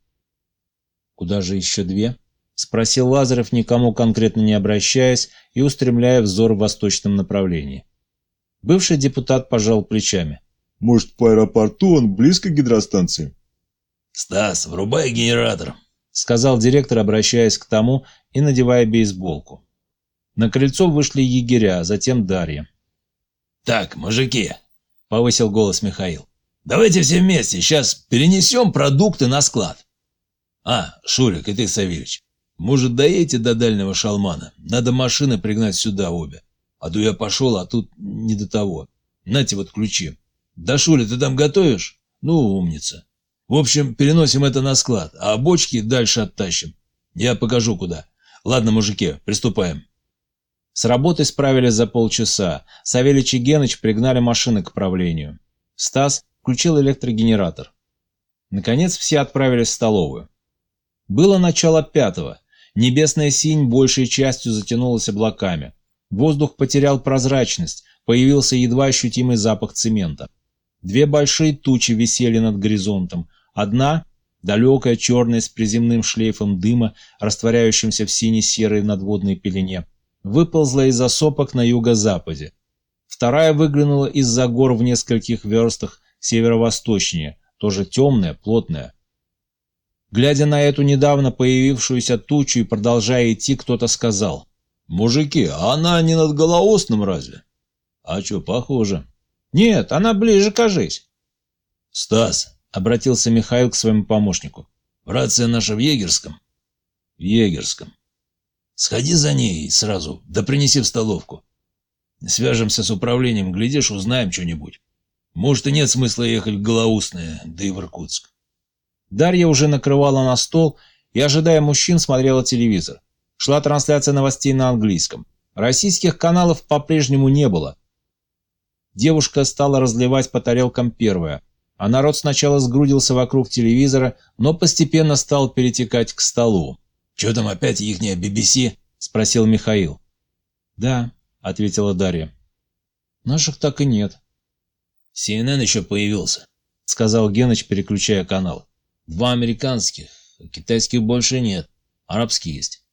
«Куда же еще 2?» — спросил Лазарев, никому конкретно не обращаясь и устремляя взор в восточном направлении. Бывший депутат пожал плечами. «Может, по аэропорту, он близко к гидростанции?» «Стас, врубай генератор», — сказал директор, обращаясь к тому и надевая бейсболку. На крыльцо вышли егеря, затем Дарья. «Так, мужики», — повысил голос Михаил, — «давайте все вместе сейчас перенесем продукты на склад. А, Шурик и ты, Савельич, может, доедете до дальнего Шалмана? Надо машины пригнать сюда обе. А то я пошел, а тут не до того. Нате вот ключи. Да, Шуля, ты там готовишь? Ну, умница. В общем, переносим это на склад, а бочки дальше оттащим. Я покажу, куда. Ладно, мужики, приступаем». С работой справились за полчаса. Савельич и Геныч пригнали машины к правлению. Стас включил электрогенератор. Наконец все отправились в столовую. Было начало 5-го. Небесная синь большей частью затянулась облаками. Воздух потерял прозрачность, появился едва ощутимый запах цемента. 2 большие тучи висели над горизонтом. Одна, далекая, черная, с приземным шлейфом дыма, растворяющимся в сине-серой надводной пелене, выползла из осопок на юго-западе. Вторая выглянула из-за гор в нескольких верстах северо-восточнее, тоже темная, плотная. Глядя на эту недавно появившуюся тучу и продолжая идти, кто-то сказал: «Мужики, а она не над Голоусным разве?» «А чё, похоже». «Нет, она ближе, кажись». «Стас», — обратился Михаил к своему помощнику, — «рация наша в Егерском?» «В Егерском». «Сходи за ней сразу, да принеси в столовку. Свяжемся с управлением, глядишь, узнаем что-нибудь. Может, и нет смысла ехать в Голоусное, да и в Иркутск». Дарья уже накрывала на стол и, ожидая мужчин, смотрела телевизор. Шла трансляция новостей на английском. Российских каналов по-прежнему не было. Девушка стала разливать по тарелкам первое, а народ сначала сгрудился вокруг телевизора, но постепенно стал перетекать к столу. «Чё там опять ихняя BBC?» — спросил Михаил. «Да», — ответила Дарья. Наших так и нет. CNN еще появился, Сказал Геныч, переключая канал. 2 американских, китайских больше нет, арабские есть.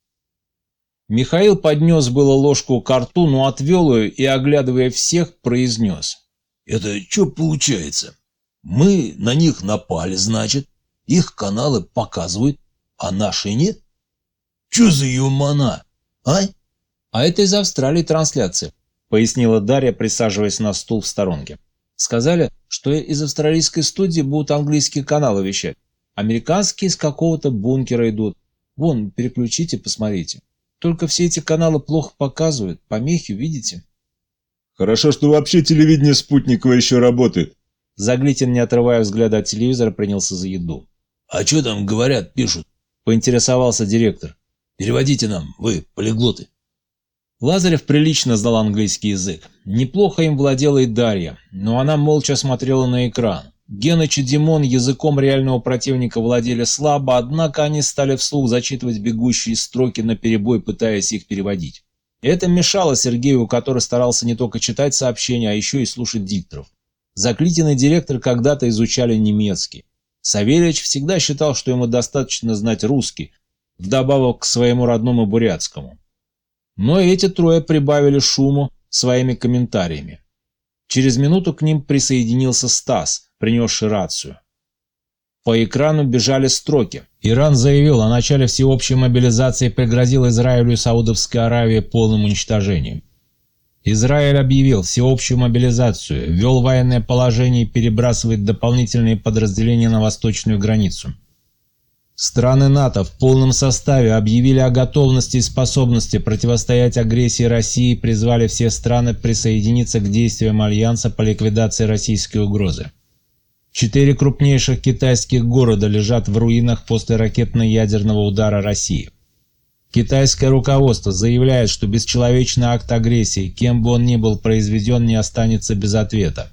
Михаил поднес было ложку к рту, но отвел ее и, оглядывая всех, произнес. Это что получается? Мы на них напали, значит, их каналы показывают, а наши нет? Че за юмана, а? А это из Австралии трансляция, пояснила Дарья, присаживаясь на стул в сторонке. Сказали, что из австралийской студии будут английские каналы вещать. Американские из какого-то бункера идут. Вон, переключите, посмотрите. Только все эти каналы плохо показывают, помехи, видите? Хорошо, что вообще телевидение спутниковое еще работает. Заглитин, не отрывая взгляда от телевизора, принялся за еду. А что там говорят, пишут? Поинтересовался директор. Переводите нам, вы, полиглоты. Лазарев прилично знал английский язык. Неплохо им владела и Дарья, но она молча смотрела на экран. Геныч и Димон языком реального противника владели слабо, однако они стали вслух зачитывать бегущие строки наперебой, пытаясь их переводить. Это мешало Сергею, который старался не только читать сообщения, а еще и слушать дикторов. Заклитин и директор когда-то изучали немецкий. Савельич всегда считал, что ему достаточно знать русский, вдобавок к своему родному бурятскому. Но эти трое прибавили шуму своими комментариями. Через минуту к ним присоединился Стас, принесший рацию. По экрану бежали строки. Иран заявил о начале всеобщей мобилизации и пригрозил Израилю и Саудовской Аравии полным уничтожением. Израиль объявил всеобщую мобилизацию, ввел военное положение и перебрасывает дополнительные подразделения на восточную границу. Страны НАТО в полном составе объявили о готовности и способности противостоять агрессии России и призвали все страны присоединиться к действиям Альянса по ликвидации российской угрозы. 4 крупнейших китайских города лежат в руинах после ракетно-ядерного удара России. Китайское руководство заявляет, что бесчеловечный акт агрессии, кем бы он ни был произведен, не останется без ответа.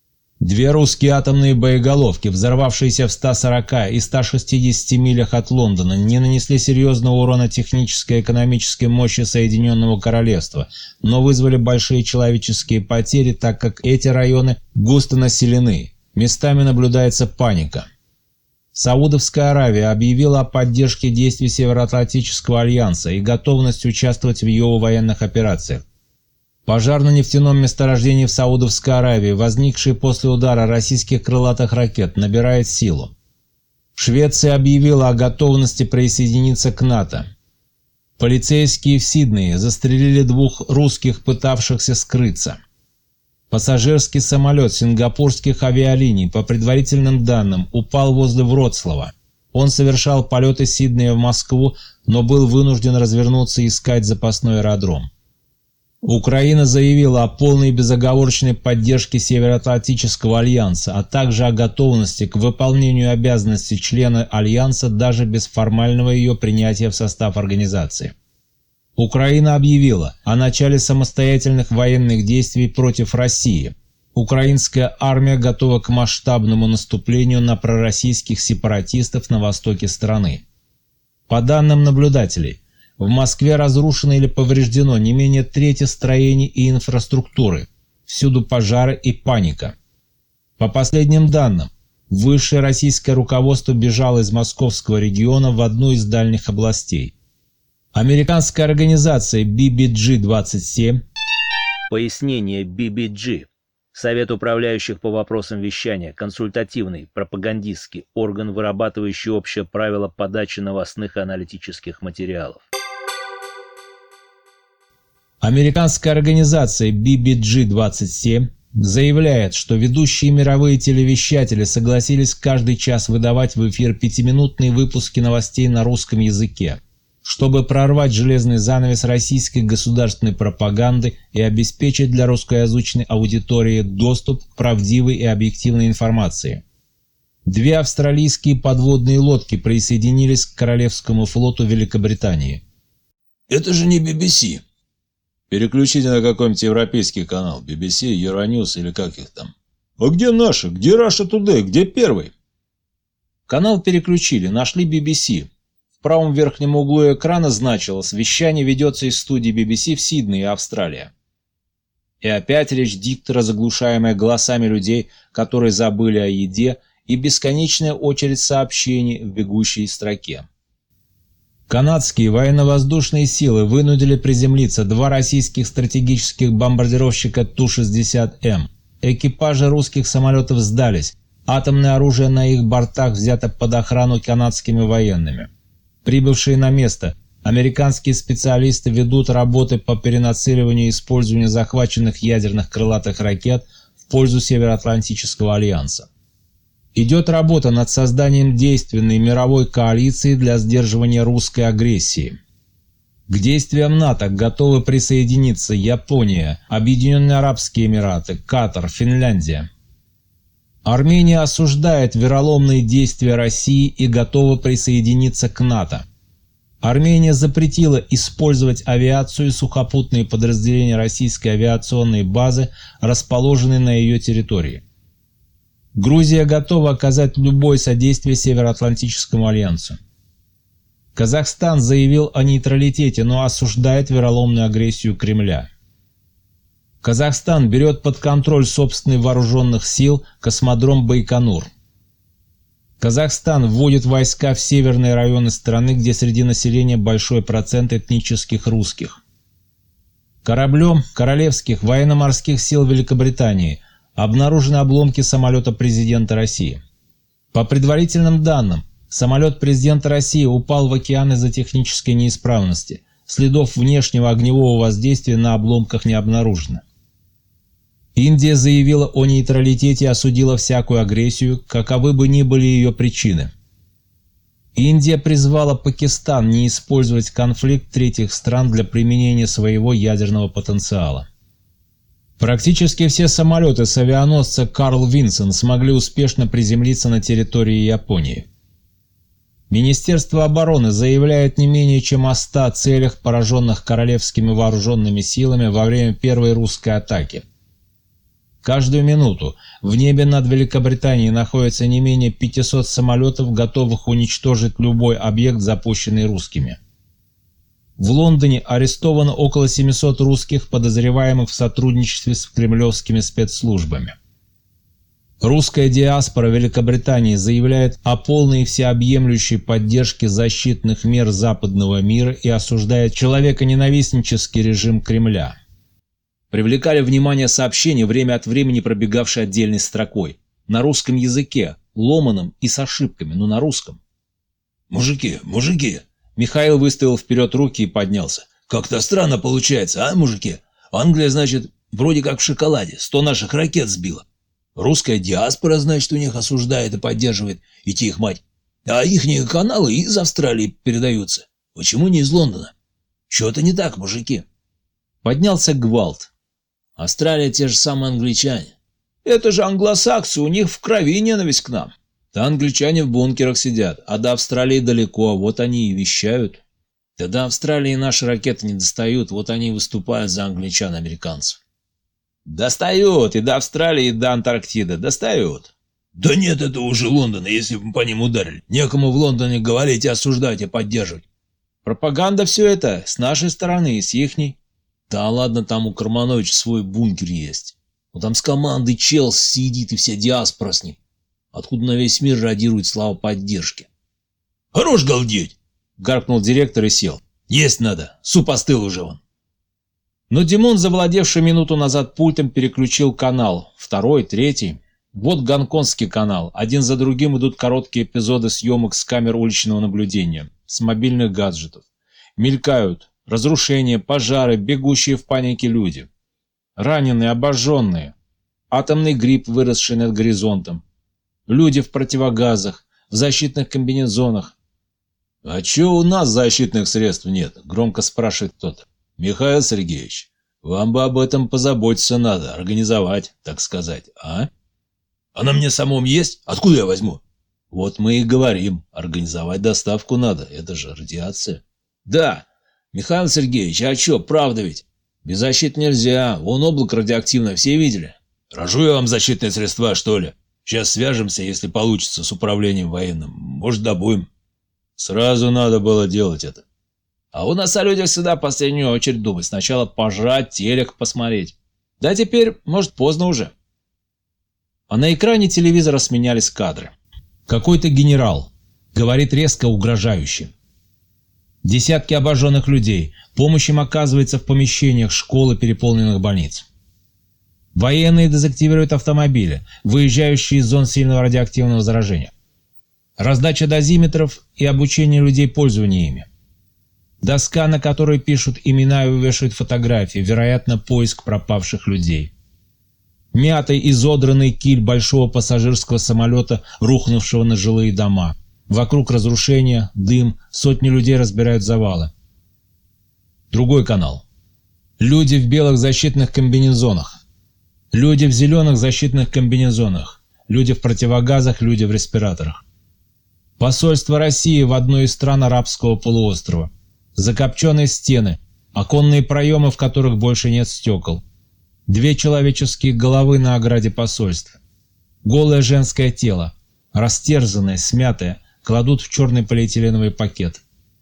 2 русские атомные боеголовки, взорвавшиеся в 140 и 160 милях от Лондона, не нанесли серьезного урона технической и экономической мощи Соединенного Королевства, но вызвали большие человеческие потери, так как эти районы густо населены. Местами наблюдается паника. Саудовская Аравия объявила о поддержке действий Североатлантического альянса и готовности участвовать в его военных операциях. Пожар на нефтяном месторождении в Саудовской Аравии, возникший после удара российских крылатых ракет, набирает силу. Швеция объявила о готовности присоединиться к НАТО. Полицейские в Сиднее застрелили 2 русских, пытавшихся скрыться. Пассажирский самолет сингапурских авиалиний, по предварительным данным, упал возле Вроцлава. Он совершал полеты из Сиднея в Москву, но был вынужден развернуться и искать запасной аэродром. Украина заявила о полной и безоговорочной поддержке Североатлантического альянса, а также о готовности к выполнению обязанностей члена альянса даже без формального ее принятия в состав организации. Украина объявила о начале самостоятельных военных действий против России. Украинская армия готова к масштабному наступлению на пророссийских сепаратистов на востоке страны. По данным наблюдателей, в Москве разрушено или повреждено не менее 1/3 строений и инфраструктуры. Всюду пожары и паника. По последним данным, высшее российское руководство бежало из московского региона в одну из дальних областей. Американская организация BBG-27. Пояснение: BBG. Совет управляющих по вопросам вещания, консультативный, пропагандистский орган, вырабатывающий общее правило подачи новостных и аналитических материалов. Американская организация BBG-27 заявляет, что ведущие мировые телевещатели согласились каждый час выдавать в эфир 5-минутные выпуски новостей на русском языке, чтобы прорвать железный занавес российской государственной пропаганды и обеспечить для русскоязычной аудитории доступ к правдивой и объективной информации. 2 австралийские подводные лодки присоединились к Королевскому флоту Великобритании. Это же не BBC. Переключите на какой-нибудь европейский канал, BBC, Euronews или как их там. А где наши? Где Russia Today? Где первый? Канал переключили, нашли BBC. В правом верхнем углу экрана значилось: вещание ведется из студии BBC в Сиднее, Австралия. И опять речь диктора, заглушаемая голосами людей, которые забыли о еде, и бесконечная очередь сообщений в бегущей строке. Канадские военно-воздушные силы вынудили приземлиться 2 российских стратегических бомбардировщика Ту-60М. Экипажи русских самолетов сдались. Атомное оружие на их бортах взято под охрану канадскими военными. Прибывшие на место, американские специалисты ведут работы по перенацеливанию и использованию захваченных ядерных крылатых ракет в пользу Североатлантического альянса. Идет работа над созданием действенной мировой коалиции для сдерживания русской агрессии. К действиям НАТО готовы присоединиться Япония, Объединенные Арабские Эмираты, Катар, Финляндия. Армения осуждает вероломные действия России и готова присоединиться к НАТО. Армения запретила использовать авиацию и сухопутные подразделения российской авиационной базы, расположенные на ее территории. Грузия готова оказать любое содействие Североатлантическому альянсу. Казахстан заявил о нейтралитете, но осуждает вероломную агрессию Кремля. Казахстан берет под контроль собственных вооруженных сил космодром Байконур. Казахстан вводит войска в северные районы страны, где среди населения большой процент этнических русских. Кораблем Королевских военно-морских сил Великобритании обнаружены обломки самолета президента России. По предварительным данным, самолет президента России упал в океан из-за технической неисправности. Следов внешнего огневого воздействия на обломках не обнаружено. Индия заявила о нейтралитете и осудила всякую агрессию, каковы бы ни были ее причины. Индия призвала Пакистан не использовать конфликт третьих стран для применения своего ядерного потенциала. Практически все самолеты с авианосца «Карл Винсон» смогли успешно приземлиться на территории Японии. Министерство обороны заявляет не менее чем о 100 целях, пораженных королевскими вооруженными силами во время первой русской атаки. Каждую минуту в небе над Великобританией находится не менее 500 самолетов, готовых уничтожить любой объект, запущенный русскими. В Лондоне арестовано около 700 русских, подозреваемых в сотрудничестве с кремлевскими спецслужбами. Русская диаспора Великобритании заявляет о полной и всеобъемлющей поддержке защитных мер западного мира и осуждает человеконенавистнический режим Кремля. Привлекали внимание сообщения, время от времени пробегавшие отдельной строкой. На русском языке, ломаном и с ошибками, но на русском. «Мужики, мужики!» Михаил выставил вперед руки и поднялся. «Как-то странно получается, а, мужики? Англия, значит, вроде как в шоколаде, 100 наших ракет сбила. Русская диаспора, значит, у них осуждает и поддерживает, идти их мать. А ихние каналы из Австралии передаются. Почему не из Лондона? Чего-то не так, мужики». Поднялся гвалт. Австралия те же самые англичане. Это же англосаксы, у них в крови ненависть к нам. Да англичане в бункерах сидят, а до Австралии далеко, вот они и вещают. Да до Австралии наши ракеты не достают, вот они и выступают за англичан-американцев. Достают и до Австралии, и до Антарктиды, достают. Да нет, это уже Лондон, если бы по ним ударили. Некому в Лондоне говорить и осуждать, и поддерживать. Пропаганда все это, с нашей стороны и с ихней. Да ладно, там у Кармановича свой бункер есть. Ну там с командой Челс сидит и вся диаспора с ним. Откуда на весь мир радирует слава поддержки. «Хорош галдеть!» — гаркнул директор и сел. «Есть надо, суп остыл уже вон». Но Димон, завладевший минуту назад пультом, переключил канал. Второй, третий. Вот гонконгский канал. Один за другим идут короткие эпизоды съемок с камер уличного наблюдения, с мобильных гаджетов. Мелькают разрушения, пожары, бегущие в панике люди. Раненые, обожженные. Атомный гриб, выросший над горизонтом. Люди в противогазах, в защитных комбинезонах. «А чё у нас защитных средств нет?» — громко спрашивает кто-то. «Михаил Сергеевич, вам бы об этом позаботиться надо, организовать, так сказать, а?» «А на мне самом есть? Откуда я возьму?» «Вот мы и говорим, организовать доставку надо, это же радиация». «Да, Михаил Сергеевич, а чё, правда ведь? Без защиты нельзя, вон облако радиоактивное, все видели?» «Рожу я вам защитные средства, что ли? Сейчас свяжемся, если получится, с управлением военным. Может, добудем». «Сразу надо было делать это. А у нас о людях всегда в последнюю очередь думать. Сначала пожрать, телек посмотреть». Да теперь, может, поздно уже. А на экране телевизора сменялись кадры. Какой-то генерал говорит резко угрожающе. Десятки обожженных людей. Помощь им оказывается в помещениях школ и переполненных больниц. Военные дезактивируют автомобили, выезжающие из зон сильного радиоактивного заражения. Раздача дозиметров и обучение людей пользованию ими. Доска, на которой пишут имена и вывешивают фотографии, вероятно, поиск пропавших людей. Мятый, изодранный киль большого пассажирского самолета, рухнувшего на жилые дома. Вокруг разрушения, дым, сотни людей разбирают завалы. Другой канал. Люди в белых защитных комбинезонах. Люди в зеленых защитных комбинезонах. Люди в противогазах, люди в респираторах. Посольство России в одной из стран арабского полуострова. Закопченные стены, оконные проемы, в которых больше нет стекол. 2 человеческие головы на ограде посольства. Голое женское тело, растерзанное, смятое, кладут в черный полиэтиленовый пакет.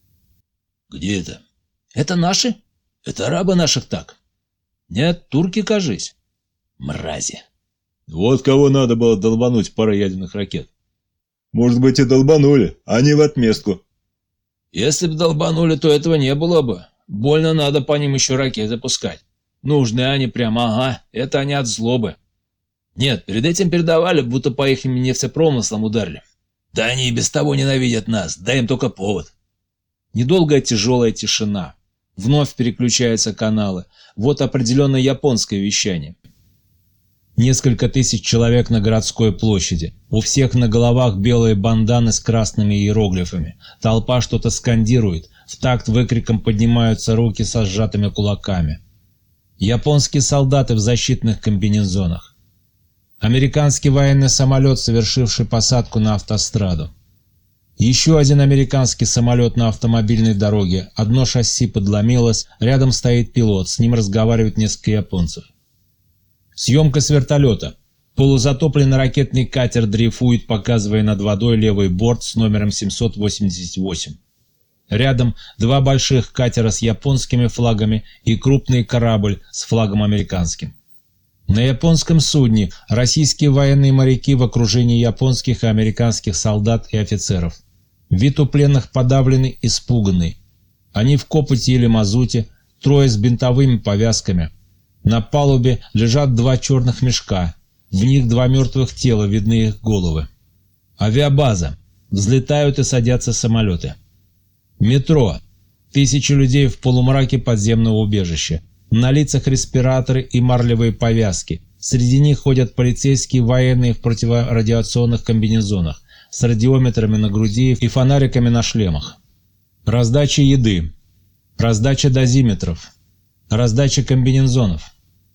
Где это? Это наши? Это арабы наших так? Нет, турки, кажись. Мрази. Вот кого надо было долбануть парой ядерных ракет. Может быть, и долбанули, а не в отместку. Если бы долбанули, то этого не было бы. Больно надо по ним еще ракеты пускать. Нужны они прямо, ага, это они от злобы. Нет, перед этим передавали, будто по их нефтепромыслам ударили. Да они и без того ненавидят нас, дай им только повод. Недолгая тяжелая тишина. Вновь переключаются каналы. Вот определенно японское вещание. Несколько тысяч человек на городской площади. У всех на головах белые банданы с красными иероглифами. Толпа что-то скандирует. В такт выкриком поднимаются руки со сжатыми кулаками. Японские солдаты в защитных комбинезонах. Американский военный самолет, совершивший посадку на автостраду. Еще один американский самолет на автомобильной дороге. Одно шасси подломилось, рядом стоит пилот, с ним разговаривают несколько японцев. Съемка с вертолета. Полузатопленный ракетный катер дрейфует, показывая над водой левый борт с номером 788. Рядом 2 больших катера с японскими флагами и крупный корабль с флагом американским. На японском судне российские военные моряки в окружении японских и американских солдат и офицеров. Вид у пленных подавленный, испуганный. Они в копоти или мазуте, 3 с бинтовыми повязками. На палубе лежат 2 черных мешка. В них 2 мертвых тела, видны их головы. Авиабаза. Взлетают и садятся самолеты. Метро. 1000 людей в полумраке подземного убежища. На лицах респираторы и марлевые повязки. Среди них ходят полицейские военные в противорадиационных комбинезонах, с радиометрами на груди и фонариками на шлемах. Раздача еды. Раздача дозиметров. Раздача комбинезонов.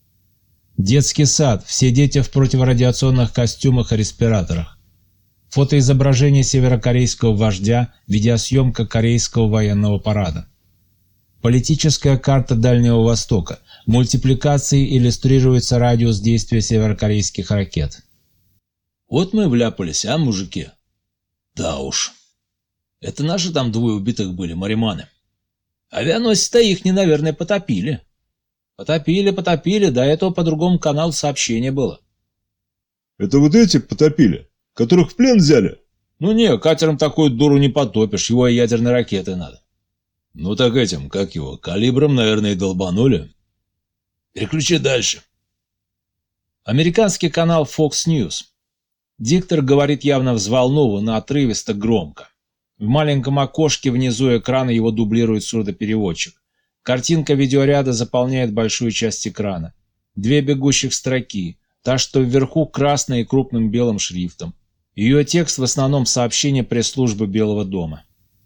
Детский сад. Все дети в противорадиационных костюмах и респираторах. Фотоизображение северокорейского вождя, видеосъемка корейского военного парада. Политическая карта Дальнего Востока. Мультипликацией иллюстрируется радиус действия северокорейских ракет. Вот мы вляпались, а, мужики? Да уж. Это наши там 2 убитых были, мариманы. Авианосец-то их, наверное, потопили. Потопили, до этого по другому каналу сообщение было. Это вот эти потопили, которых в плен взяли? Ну не, катером такую дуру не потопишь, его и ядерной ракетой надо. Ну так этим, как его, калибром, наверное, и долбанули. Переключи дальше. Американский канал Fox News. Диктор говорит явно взволнованно, отрывисто, громко. В маленьком окошке внизу экрана его дублирует сурдопереводчик. Картинка видеоряда заполняет большую часть экрана. 2 бегущих строки. Та, что вверху, красной и крупным белым шрифтом. Ее текст в основном сообщение пресс-службы Белого дома.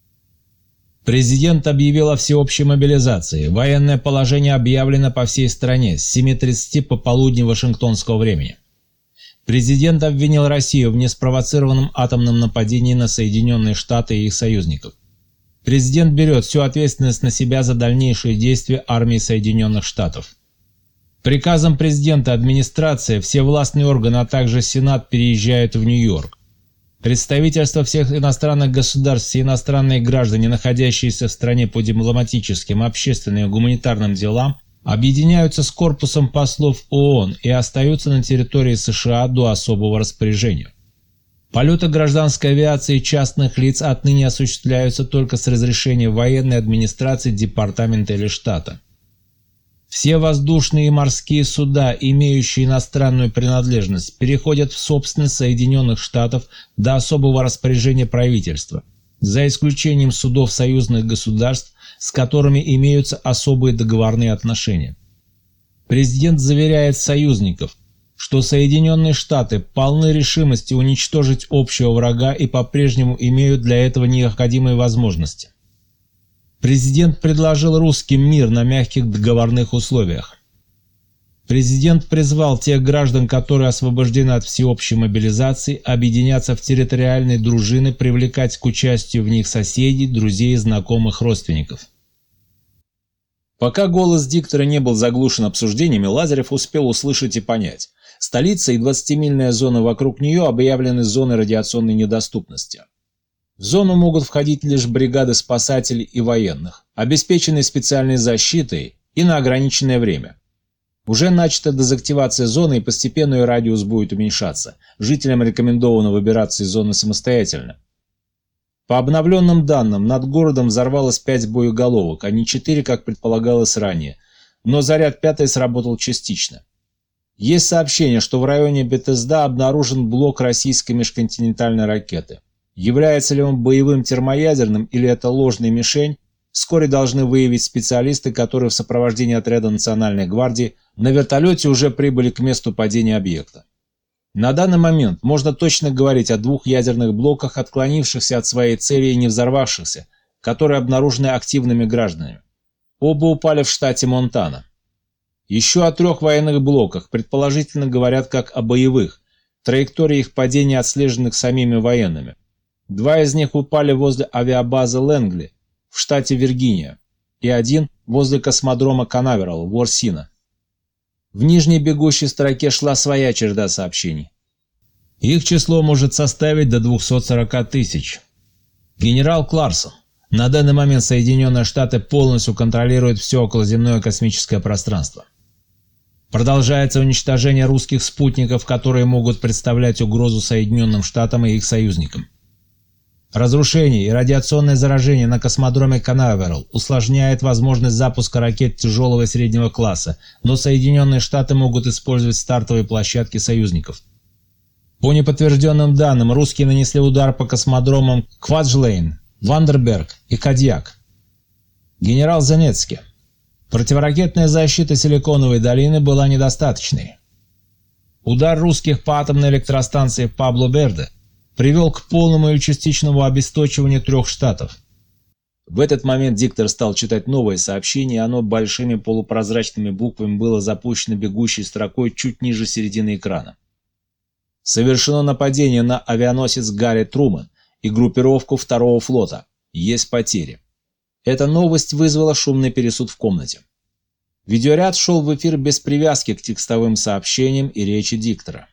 Президент объявил о всеобщей мобилизации. Военное положение объявлено по всей стране с 7:30 по полудню вашингтонского времени. Президент обвинил Россию в неспровоцированном атомном нападении на Соединенные Штаты и их союзников. Президент берет всю ответственность на себя за дальнейшие действия армии Соединенных Штатов. Приказом президента администрация, все властные органы, а также Сенат переезжают в Нью-Йорк. Представительства всех иностранных государств, все иностранные граждане, находящиеся в стране по дипломатическим, общественным и гуманитарным делам, объединяются с корпусом послов ООН и остаются на территории США до особого распоряжения. Полеты гражданской авиации частных лиц отныне осуществляются только с разрешения военной администрации департамента или штата. Все воздушные и морские суда, имеющие иностранную принадлежность, переходят в собственность Соединенных Штатов до особого распоряжения правительства, за исключением судов союзных государств, с которыми имеются особые договорные отношения. Президент заверяет союзников, что Соединенные Штаты полны решимости уничтожить общего врага и по-прежнему имеют для этого необходимые возможности. Президент предложил русским мир на мягких договорных условиях. Президент призвал тех граждан, которые освобождены от всеобщей мобилизации, объединяться в территориальные дружины, привлекать к участию в них соседей, друзей, знакомых, родственников. Пока голос диктора не был заглушен обсуждениями, Лазарев успел услышать и понять. Столица и 20-мильная зона вокруг нее объявлены зоной радиационной недоступности. В зону могут входить лишь бригады спасателей и военных, обеспеченные специальной защитой и на ограниченное время. Уже начата дезактивация зоны, и постепенно ее радиус будет уменьшаться. Жителям рекомендовано выбираться из зоны самостоятельно. По обновленным данным, над городом взорвалось 5 боеголовок, а не 4, как предполагалось ранее, но заряд 5 сработал частично. Есть сообщение, что в районе Бетезда обнаружен блок российской межконтинентальной ракеты. Является ли он боевым термоядерным или это ложная мишень, вскоре должны выявить специалисты, которые в сопровождении отряда Национальной гвардии на вертолете уже прибыли к месту падения объекта. На данный момент можно точно говорить о 2 ядерных блоках, отклонившихся от своей цели и не взорвавшихся, которые обнаружены активными гражданами. Оба упали в штате Монтана. Еще о 3 военных блоках, предположительно говорят как о боевых, траектории их падения отслеженных самими военными. 2 из них упали возле авиабазы Лэнгли в штате Виргиния и 1 возле космодрома Канаверал в Уорсино. В нижней бегущей строке шла своя череда сообщений. Их число может составить до 240 тысяч. Генерал Кларсон. На данный момент Соединенные Штаты полностью контролируют все околоземное космическое пространство. Продолжается уничтожение русских спутников, которые могут представлять угрозу Соединенным Штатам и их союзникам. Разрушение и радиационное заражение на космодроме Канаверал усложняет возможность запуска ракет тяжелого и среднего класса, но Соединенные Штаты могут использовать стартовые площадки союзников. По неподтвержденным данным, русские нанесли удар по космодромам Кваджлейн, Вандерберг и Кадьяк. Генерал Занецкий. Противоракетная защита Силиконовой долины была недостаточной. Удар русских по атомной электростанции Пабло-Верде привел к полному или частичному обесточиванию 3 штатов. В этот момент диктор стал читать новое сообщение, и оно большими полупрозрачными буквами было запущено бегущей строкой чуть ниже середины экрана. Совершено нападение на авианосец Гарри Трумэн и группировку 2-го флота. Есть потери. Эта новость вызвала шумный пересуд в комнате. Видеоряд шел в эфир без привязки к текстовым сообщениям и речи диктора.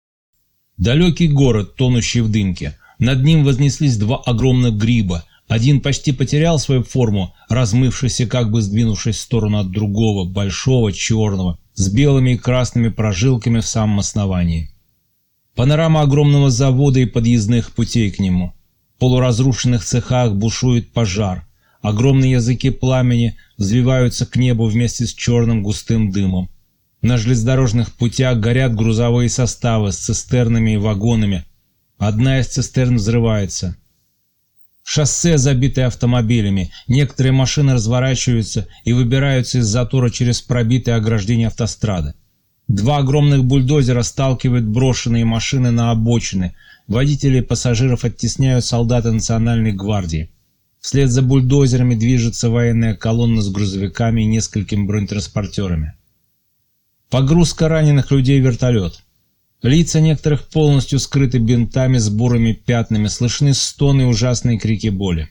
Далекий город, тонущий в дымке. Над ним вознеслись 2 огромных гриба. Один почти потерял свою форму, размывшись и как бы сдвинувшись в сторону от другого, большого, черного, с белыми и красными прожилками в самом основании. Панорама огромного завода и подъездных путей к нему. В полуразрушенных цехах бушует пожар. Огромные языки пламени взвиваются к небу вместе с черным густым дымом. На железнодорожных путях горят грузовые составы с цистернами и вагонами. Одна из цистерн взрывается. Шоссе, забитое автомобилями. Некоторые машины разворачиваются и выбираются из затора через пробитые ограждения автострады. 2 огромных бульдозера сталкивают брошенные машины на обочины. Водители и пассажиров оттесняют солдаты Национальной гвардии. Вслед за бульдозерами движется военная колонна с грузовиками и несколькими бронетранспортерами. Погрузка раненых людей в вертолет. Лица некоторых полностью скрыты бинтами с бурыми пятнами, слышны стоны и ужасные крики боли.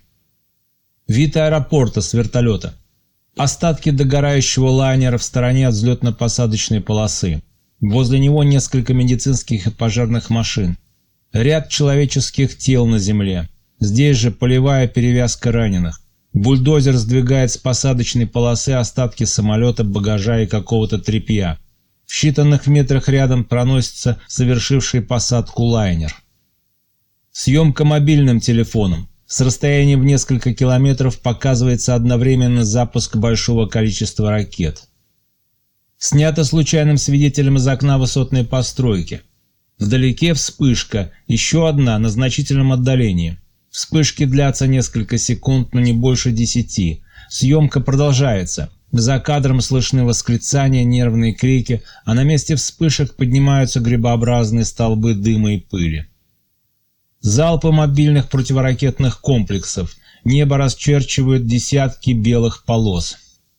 Вид аэропорта с вертолета. Остатки догорающего лайнера в стороне от взлетно-посадочной полосы. Возле него несколько медицинских и пожарных машин. Ряд человеческих тел на земле. Здесь же полевая перевязка раненых. Бульдозер сдвигает с посадочной полосы остатки самолета, багажа и какого-то тряпья. В считанных метрах рядом проносится совершивший посадку лайнер. Съемка мобильным телефоном. С расстояния в несколько километров показывается одновременно запуск большого количества ракет. Снято случайным свидетелем из окна высотной постройки. Вдалеке вспышка, еще одна на значительном отдалении. Вспышки длятся несколько секунд, но не больше 10. Съемка продолжается. За кадром слышны восклицания, нервные крики, а на месте вспышек поднимаются грибообразные столбы дыма и пыли. Залпы мобильных противоракетных комплексов. Небо расчерчивают десятки белых полос.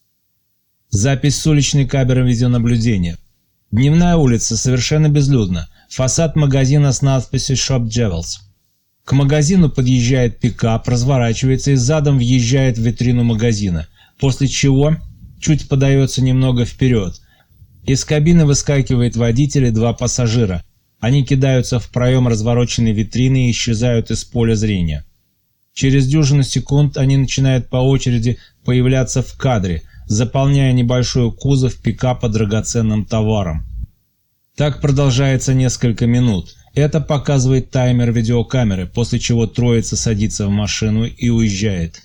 Запись с уличной камеры видеонаблюдения. Дневная улица, совершенно безлюдна. Фасад магазина с надписью «Shop Jewels». К магазину подъезжает пикап, разворачивается и задом въезжает в витрину магазина, после чего чуть подается немного вперед. Из кабины выскакивает водитель и 2 пассажира. Они кидаются в проем развороченной витрины и исчезают из поля зрения. Через дюжину секунд они начинают по очереди появляться в кадре, заполняя небольшой кузов пикапа драгоценным товаром. Так продолжается несколько минут. Это показывает таймер видеокамеры, после чего троица садится в машину и уезжает.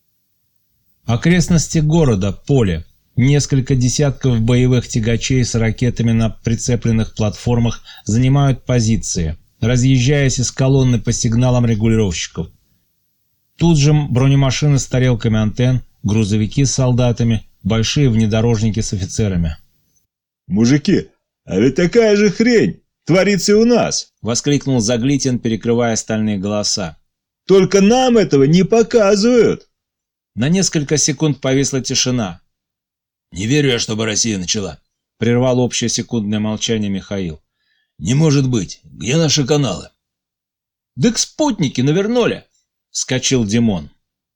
Окрестности города, поле. Несколько десятков боевых тягачей с ракетами на прицепленных платформах занимают позиции, разъезжаясь из колонны по сигналам регулировщиков. Тут же бронемашины с тарелками антенн, грузовики с солдатами, большие внедорожники с офицерами. «Мужики, а ведь такая же хрень творится и у нас!» — воскликнул Заглитин, перекрывая остальные голоса. «Только нам этого не показывают!» На несколько секунд повисла тишина. «Не верю я, чтобы Россия начала», — прервал общее секундное молчание Михаил. «Не может быть. Где наши каналы?» «Дык спутники навернули!» — вскочил Димон.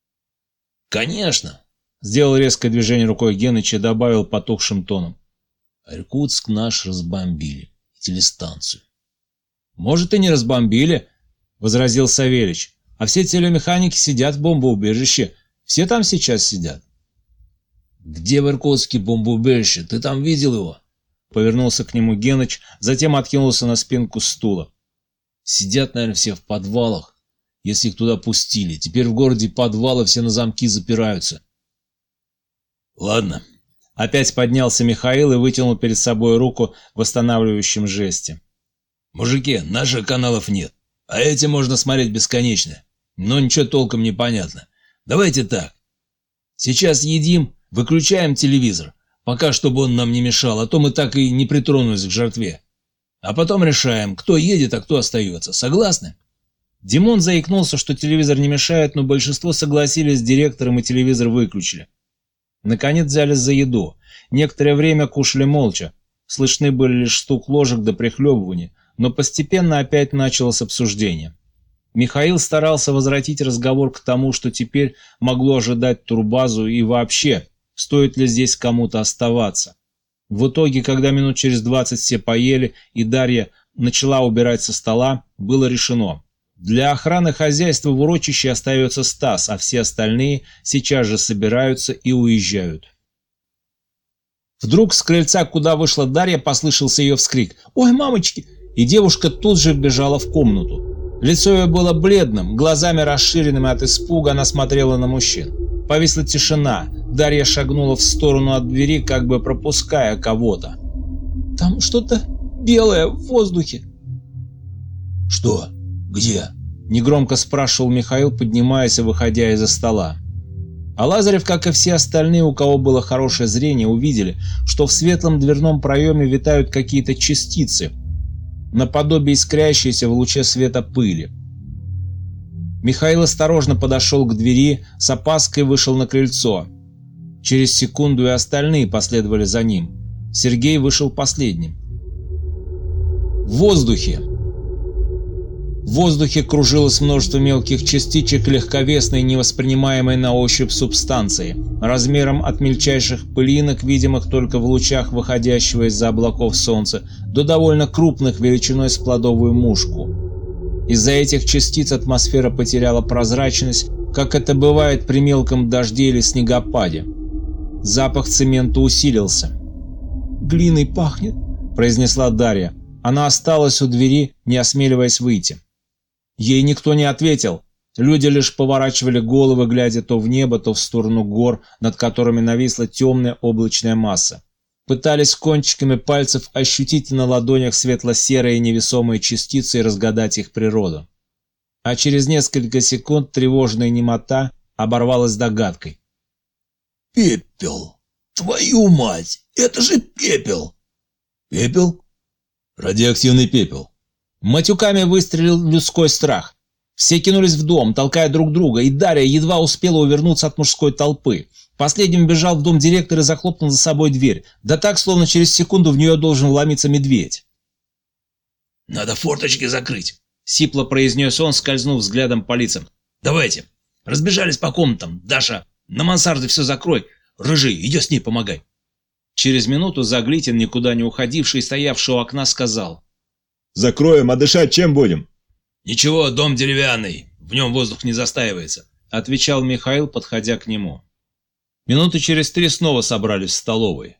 «Конечно!» — сделал резкое движение рукой Геныч и добавил потухшим тоном. «Иркутск наш разбомбили. Телестанцию». «Может, и не разбомбили», — возразил Савельич. «А все телемеханики сидят в бомбоубежище. Все там сейчас сидят». «Где в Иркутске бомбоубежище? Ты там видел его?» Повернулся к нему Геныч, затем откинулся на спинку стула. «Сидят, наверное, все в подвалах, если их туда пустили. Теперь в городе подвалы все на замки запираются». «Ладно». Опять поднялся Михаил и вытянул перед собой руку в восстанавливающем жесте. «Мужики, наших каналов нет, а эти можно смотреть бесконечно, но ничего толком не понятно. Давайте так. Сейчас едим, выключаем телевизор, пока чтобы он нам не мешал, а то мы так и не притронулись к жертве. А потом решаем, кто едет, а кто остается. Согласны?» Димон заикнулся, что телевизор не мешает, но большинство согласились с директором и телевизор выключили. Наконец взялись за еду. Некоторое время кушали молча. Слышны были лишь стук ложек до прихлебывания, но постепенно опять началось обсуждение. Михаил старался возвратить разговор к тому, что теперь могло ожидать турбазу и вообще, стоит ли здесь кому-то оставаться. В итоге, когда минут через 20 все поели и Дарья начала убирать со стола, было решено. Для охраны хозяйства в урочище остается Стас, а все остальные сейчас же собираются и уезжают. Вдруг с крыльца, куда вышла Дарья, послышался ее вскрик: «Ой, мамочки!» И девушка тут же вбежала в комнату. Лицо ее было бледным, глазами расширенными от испуга она смотрела на мужчин. Повисла тишина. Дарья шагнула в сторону от двери, как бы пропуская кого-то. «Там что-то белое в воздухе». «Что? Где?» — негромко спрашивал Михаил, поднимаясь и выходя из-за стола. А Лазарев, как и все остальные, у кого было хорошее зрение, увидели, что в светлом дверном проеме витают какие-то частицы, наподобие искрящейся в луче света пыли. Михаил осторожно подошел к двери, с опаской вышел на крыльцо. Через секунду и остальные последовали за ним. Сергей вышел последним. В воздухе кружилось множество мелких частичек легковесной, невоспринимаемой на ощупь субстанции, размером от мельчайших пылинок, видимых только в лучах выходящего из-за облаков солнца, до довольно крупных, величиной с плодовую мушку. Из-за этих частиц атмосфера потеряла прозрачность, как это бывает при мелком дожде или снегопаде. Запах цемента усилился. «Глиной пахнет», — произнесла Дарья. Она осталась у двери, не осмеливаясь выйти. Ей никто не ответил. Люди лишь поворачивали головы, глядя то в небо, то в сторону гор, над которыми нависла темная облачная масса. Пытались кончиками пальцев ощутить на ладонях светло-серые невесомые частицы и разгадать их природу. А через несколько секунд тревожная немота оборвалась догадкой. «Пепел! Твою мать! Это же пепел!» «Пепел? Радиоактивный пепел!» Матюками выстрелил людской страх. Все кинулись в дом, толкая друг друга, и Дарья едва успела увернуться от мужской толпы. Последним бежал в дом директор и захлопнул за собой дверь. Да так, словно через секунду в нее должен вломиться медведь. «Надо форточки закрыть», — сипло произнес он, скользнув взглядом по лицам. «Давайте. Разбежались по комнатам. Даша, на мансарде все закрой. Рыжий, иди с ней помогай». Через минуту Заглитин, никуда не уходивший, стоявший у окна, сказал: «Закроем, а дышать чем будем?» «Ничего, дом деревянный, в нем воздух не застаивается», — отвечал Михаил, подходя к нему. Минуты через 3 снова собрались в столовой.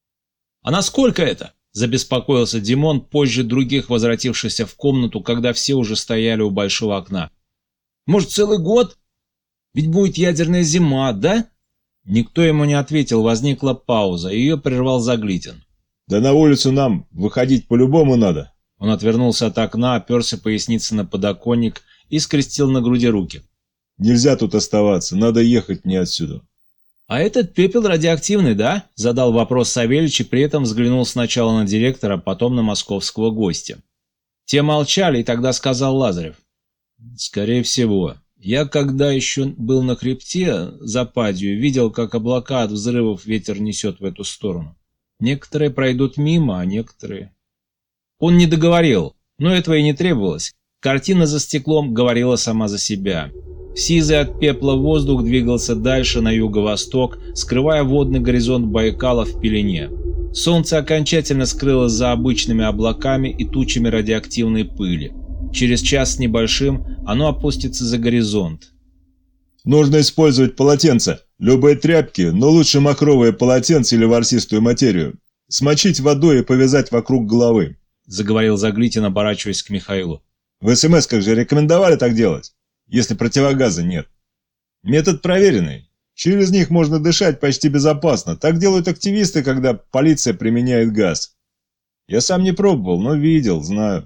«А насколько это?» — забеспокоился Димон, позже других возвратившийся в комнату, когда все уже стояли у большого окна. «Может, целый год? Ведь будет ядерная зима, да?» Никто ему не ответил, возникла пауза, ее прервал Заглитин. «Да на улицу нам выходить по-любому надо». Он отвернулся от окна, оперся поясницей на подоконник и скрестил на груди руки. «Нельзя тут оставаться, надо ехать мне отсюда». «А этот пепел радиоактивный, да?» – задал вопрос Савельич и при этом взглянул сначала на директора, потом на московского гостя. Те молчали, и тогда сказал Лазарев: «Скорее всего. Я, когда еще был на хребте за Падью, видел, как облака от взрывов ветер несет в эту сторону. Некоторые пройдут мимо, а некоторые...» Он не договорил, но этого и не требовалось. Картина за стеклом говорила сама за себя. Сизый от пепла воздух двигался дальше на юго-восток, скрывая водный горизонт Байкала в пелене. Солнце окончательно скрылось за обычными облаками и тучами радиоактивной пыли. Через час с небольшим оно опустится за горизонт. «Нужно использовать полотенца, любые тряпки, но лучше махровые полотенца или ворсистую материю. Смочить водой и повязать вокруг головы», — заговорил Заглитин, оборачиваясь к Михаилу. «В СМС-ках же рекомендовали так делать, если противогаза нет. Метод проверенный. Через них можно дышать почти безопасно. Так делают активисты, когда полиция применяет газ. Я сам не пробовал, но видел, знаю».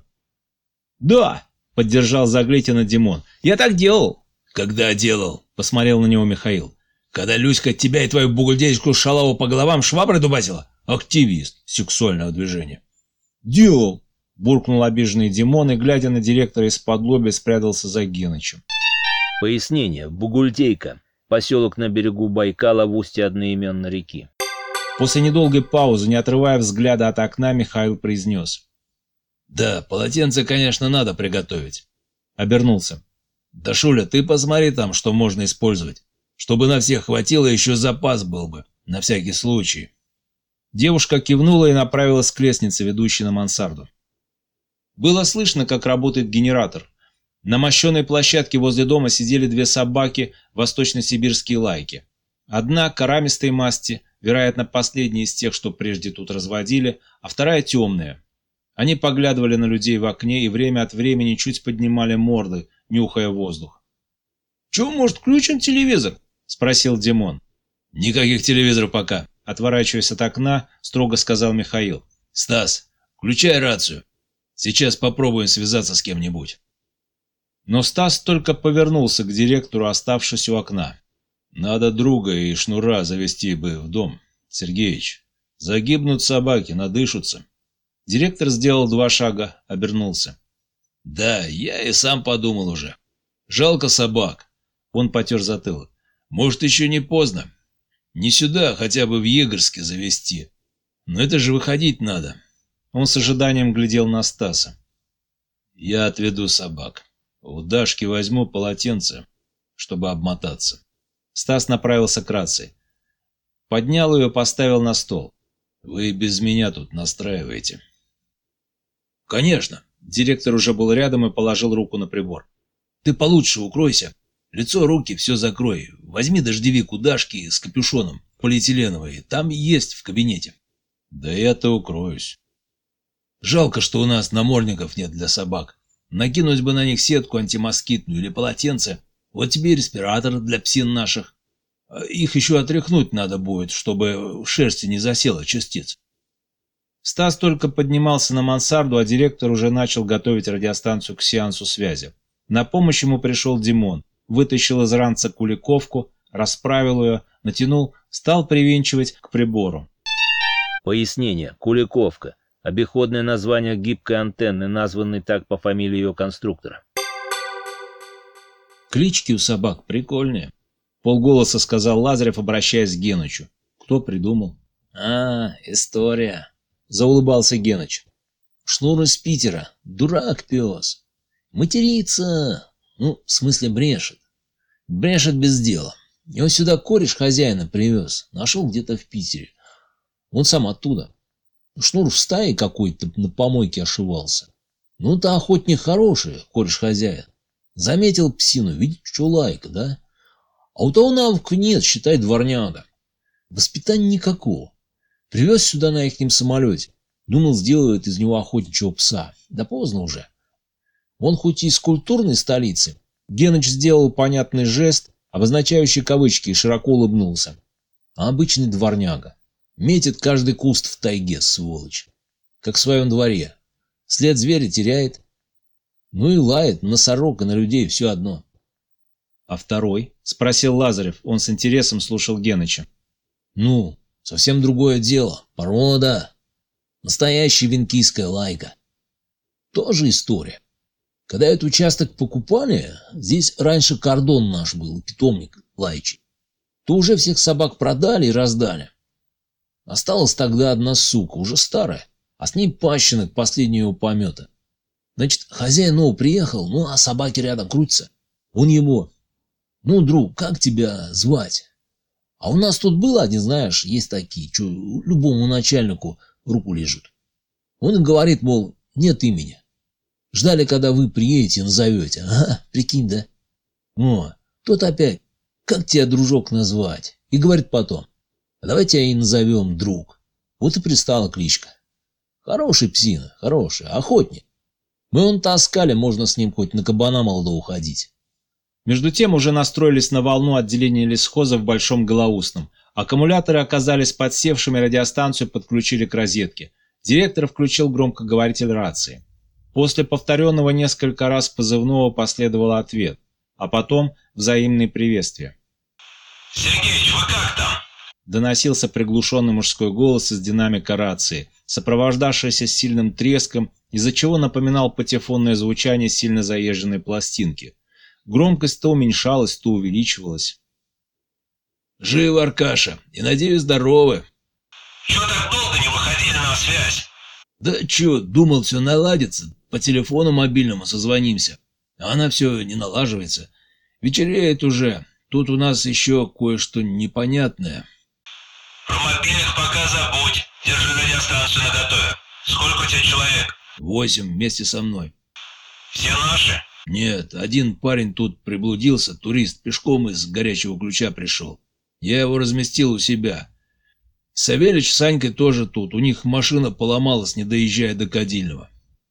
«Да», — поддержал Заглитина Димон, — «я так делал». «Когда делал?» — посмотрел на него Михаил. «Когда Люська тебя и твою бугульдейскую шалаву по головам шваброй дубасила? Активист сексуального движения». «Делал», — буркнул обиженный Димон и, глядя на директора из-под-лобья, спрятался за Генычем. Пояснение. Бугульдейка. Поселок на берегу Байкала в устье одноименной реки. После недолгой паузы, не отрывая взгляда от окна, Михаил произнес: «Да, полотенце, конечно, надо приготовить». Обернулся. «Дашуля, ты посмотри там, что можно использовать. Чтобы на всех хватило, еще запас был бы, на всякий случай». Девушка кивнула и направилась к лестнице, ведущей на мансарду. Было слышно, как работает генератор. На мощенной площадке возле дома сидели 2 собаки, восточно-сибирские лайки. Одна корамистой масти, вероятно, последняя из тех, что прежде тут разводили, а вторая темная. Они поглядывали на людей в окне и время от времени чуть поднимали морды, нюхая воздух. «Чего, может, включим телевизор?» – спросил Димон. «Никаких телевизоров пока», – отворачиваясь от окна, строго сказал Михаил. «Стас, включай рацию. Сейчас попробуем связаться с кем-нибудь». Но Стас только повернулся к директору, оставшись у окна. «Надо друга и шнура завести бы в дом, Сергеич. Загибнут собаки, надышутся». Директор сделал 2 шага, обернулся. «Да, я и сам подумал уже. Жалко собак». Он потер затылок. «Может, еще не поздно. Не сюда, хотя бы в Егорске завести. Но это же выходить надо». Он с ожиданием глядел на Стаса. «Я отведу собак. У Дашки возьму полотенце, чтобы обмотаться». Стас направился к рации. Поднял ее и поставил на стол. «Вы без меня тут настраиваете». «Конечно». Директор уже был рядом и положил руку на прибор. «Ты получше укройся. Лицо, руки, все закрой. Возьми дождевик у Дашки с капюшоном, полиэтиленовый. Там есть в кабинете. Да я-то укроюсь. Жалко, что у нас намордников нет для собак. Накинуть бы на них сетку антимоскитную или полотенце. Вот тебе и респиратор для псин наших. Их еще отряхнуть надо будет, чтобы в шерсти не засело частиц. Стас только поднимался на мансарду, а директор уже начал готовить радиостанцию к сеансу связи. На помощь ему пришел Димон, вытащил из ранца куликовку, расправил ее, натянул, стал привинчивать к прибору. Пояснение. Куликовка. Обиходное название гибкой антенны, названной так по фамилии ее конструктора. Клички у собак прикольные. Полголоса сказал Лазарев, обращаясь к Генычу. Кто придумал? История. Заулыбался Геныч. Шнур из Питера. Дурак пес. Матерится. В смысле брешет. Брешет без дела. Его сюда кореш хозяина привез. Нашел где-то в Питере. Он сам оттуда. Шнур в стае какой-то на помойке ошивался. То охотник хороший, кореш хозяин. Заметил псину, видит, что лайка, да? А у того навыка нет, считай, дворняга. Воспитания никакого. Привез сюда на ихнем самолете. Думал, сделают из него охотничьего пса. Да поздно уже. Он хоть и из культурной столицы. Геныч сделал понятный жест, обозначающий кавычки, и широко улыбнулся. А обычный дворняга. Метит каждый куст в тайге, сволочь. Как в своем дворе. След зверя теряет. И лает на сорок и на людей все одно. А второй? Спросил Лазарев. Он с интересом слушал Геныча. Совсем другое дело. Порода. Настоящая венкийская лайка. Тоже история. Когда этот участок покупали, здесь раньше кордон наш был, питомник лайчий, то уже всех собак продали и раздали. Осталась тогда одна сука, уже старая, а с ней пащенок последнего помета. Значит, хозяин новый приехал, а собаки рядом крутятся. Он ему: друг, как тебя звать? А у нас тут было один, знаешь, есть такие, что любому начальнику в руку лежат. Он им говорит, мол, нет имени. Ждали, когда вы приедете и назовете. Прикинь, да? Тот опять, как тебя, дружок, назвать? И говорит потом: давай тебя и назовем друг. Вот и пристала кличка. Хороший псина, хороший, охотник. Мы он таскали, можно с ним хоть на кабана молодого ходить. Между тем уже настроились на волну отделения лесхоза в Большом Голоусном. Аккумуляторы оказались подсевшими, радиостанцию подключили к розетке. Директор включил громкоговоритель рации. После повторенного несколько раз позывного последовал ответ, а потом взаимные приветствия. «Сергеич, вы как там?» Доносился приглушенный мужской голос из динамика рации, сопровождавшийся сильным треском, из-за чего напоминал патефонное звучание сильно заезженной пластинки. Громкость то уменьшалась, то увеличивалась. «Живы, Аркаша, и, надеюсь, здоровы». «Чё так долго не выходили на связь?» «Да чё, думал, все наладится, по телефону мобильному созвонимся. А она все не налаживается. Вечереет уже, тут у нас еще кое-что непонятное». «Про мобильных пока забудь, держи радиостанцию наготове. Сколько у тебя человек?» 8 вместе со мной. «Все наши?» «Нет, один парень тут приблудился, турист, пешком из Горячего Ключа пришел. Я его разместил у себя. Савельич с Санькой тоже тут, у них машина поломалась, не доезжая до Кадильного».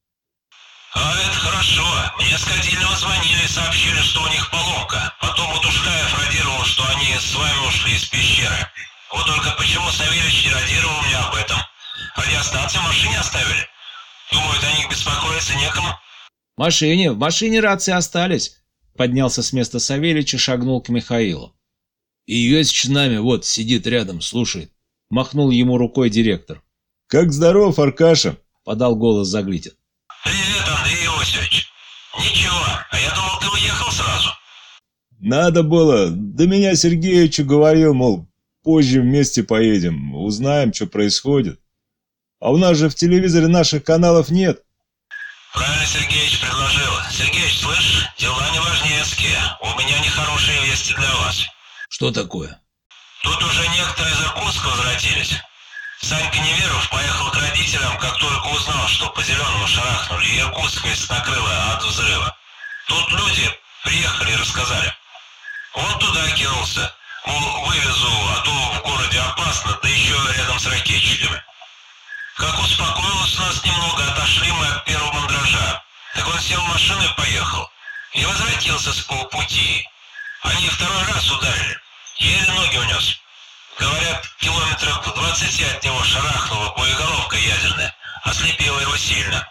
«А это хорошо. Мне с Кадильного звонили и сообщили, что у них поломка. Потом Утушкаев радировал, что они с вами ушли из пещеры. Вот только почему Савельич не радировал мне об этом? Радиостанцию в машине оставили? Думают, о них беспокоиться некому?» В машине рации остались. Поднялся с места Савельич и шагнул к Михаилу. «И Йосич с нами, вот, сидит рядом, слушает». Махнул ему рукой директор. «Как здоров, Аркаша?» — подал голос Заглитин. «Привет, Андрей Иосифович. Ничего, а я думал, ты уехал сразу». «Надо было. До меня Сергеич говорил, мол, позже вместе поедем, узнаем, что происходит. А у нас же в телевизоре наших каналов нет». «Правильно Сергеич предложил. Сергеич, слышь, дела неважнецкие. У меня нехорошие вести для вас». «Что такое?» «Тут уже некоторые из Иркутска возвратились. Санька Неверов поехал к родителям, как только узнал, что по зеленому шарахнули, и Иркутск весь накрыло от взрыва. Тут люди приехали и рассказали. Он туда кинулся. Мол, вывезу, а то в городе опасно, да еще рядом с ракетчиками. Как успокоилось нас немного, отошли мы от первого мандража. Так он сел в машину и поехал. И возвратился с полпути. Они второй раз ударили. Еле ноги унес. Говорят, километров в 20 от него шарахнула боеголовка ядерная. Ослепила его сильно.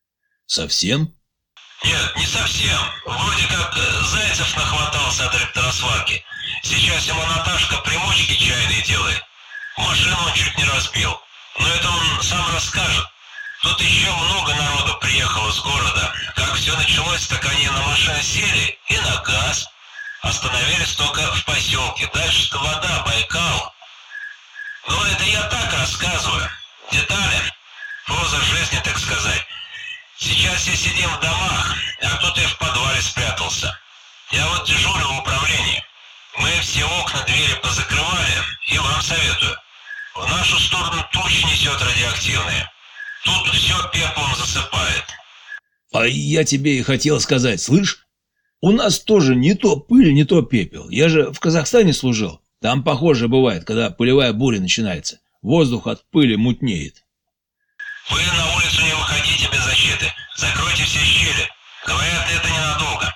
Совсем? Нет, не совсем. Вроде как Зайцев нахватался от электросварки. Сейчас ему Наташка примочки чайные делает. Машину он чуть не разбил. Но это он сам расскажет. Тут еще много народу приехало с города. Как все началось, так они на машины сели и на газ. Остановились только в поселке. Дальше-то вода, Байкал. Ну, это я так рассказываю. Детали. Проза жизни, так сказать. Сейчас все сидим в домах, а кто-то и в подвале спрятался. Я вот дежурю в управлении. Мы все окна, двери позакрывали, и вам советую. В нашу сторону тучи несет радиоактивные. Тут все пеплом засыпает. А я тебе и хотел сказать, слышь? У нас тоже не то пыль, не то пепел. Я же в Казахстане служил. Там похоже бывает, когда пылевая буря начинается. Воздух от пыли мутнеет. Вы на улицу не выходите без защиты. Закройте все щели. Говорят, это ненадолго.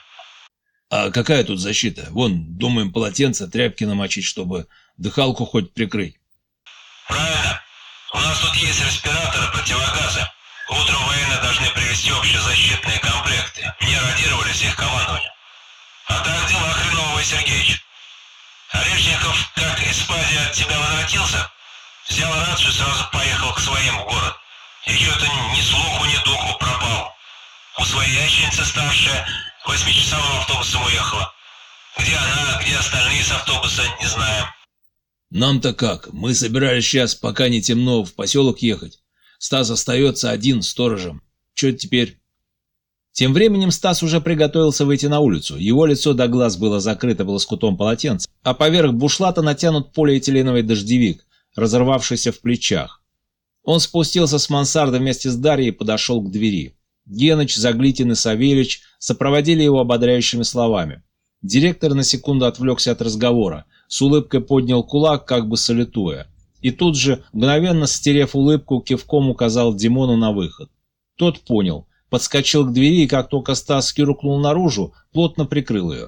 А какая тут защита? Вон, думаем, полотенце, тряпки намочить, чтобы дыхалку хоть прикрыть. Правильно. У нас тут есть респираторы, противогазы. Утром военные должны привезти общезащитные комплекты. Мне радировались их командование. А так дела хреновые, Сергеич. Орешников, как из спади от тебя возвратился, взял рацию и сразу поехал к своим в город. И что-то ни слуху, ни духу пропал. У своей ященицы старшая 8-часовым автобусом уехала. Где она, где остальные с автобуса, не знаем. Нам-то как? Мы собирались сейчас, пока не темно, в поселок ехать. Стас остается один сторожем. Че теперь? Тем временем Стас уже приготовился выйти на улицу. Его лицо до глаз было закрыто лоскутом полотенца, а поверх бушлата натянут полиэтиленовый дождевик, разорвавшийся в плечах. Он спустился с мансарды вместе с Дарьей и подошел к двери. Геныч, Заглитин и Савельич сопроводили его ободряющими словами. Директор на секунду отвлекся от разговора, с улыбкой поднял кулак, как бы салютуя. И тут же, мгновенно стерев улыбку, кивком указал Димону на выход. Тот понял, подскочил к двери и, как только Стас киркнул наружу, плотно прикрыл ее.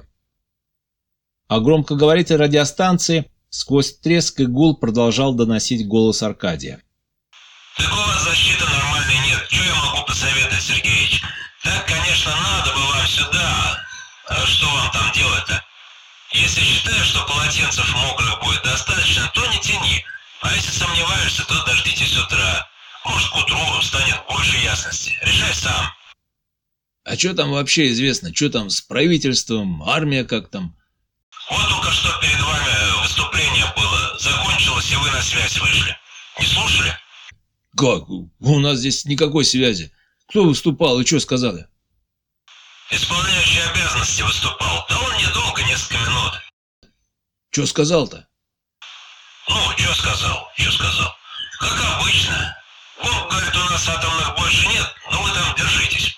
А громкоговоритель радиостанции сквозь треск и гул продолжал доносить голос Аркадия. Так у вас защиты нормальной нет. Что я могу посоветовать, Сергеич? Так, конечно, надо бы вам сюда. А что вам там делать-то? Если считаешь, что полотенцев мокрых будет достаточно, то не тяни. А если сомневаешься, то дождитесь утра. Может, к утру станет больше ясности. Решай сам. А что там вообще известно? Что там с правительством? Армия как там? Вот только что перед вами выступление было. Закончилось, и вы на связь вышли. Не слушали? Как? У нас здесь никакой связи. Кто выступал и что сказали? Исполняющий обязанности выступал. Да он недолго, несколько минут. Что сказал-то? Ну, что сказал? Как обычно. Он говорит, у нас атомных больше нет, но вы там держитесь.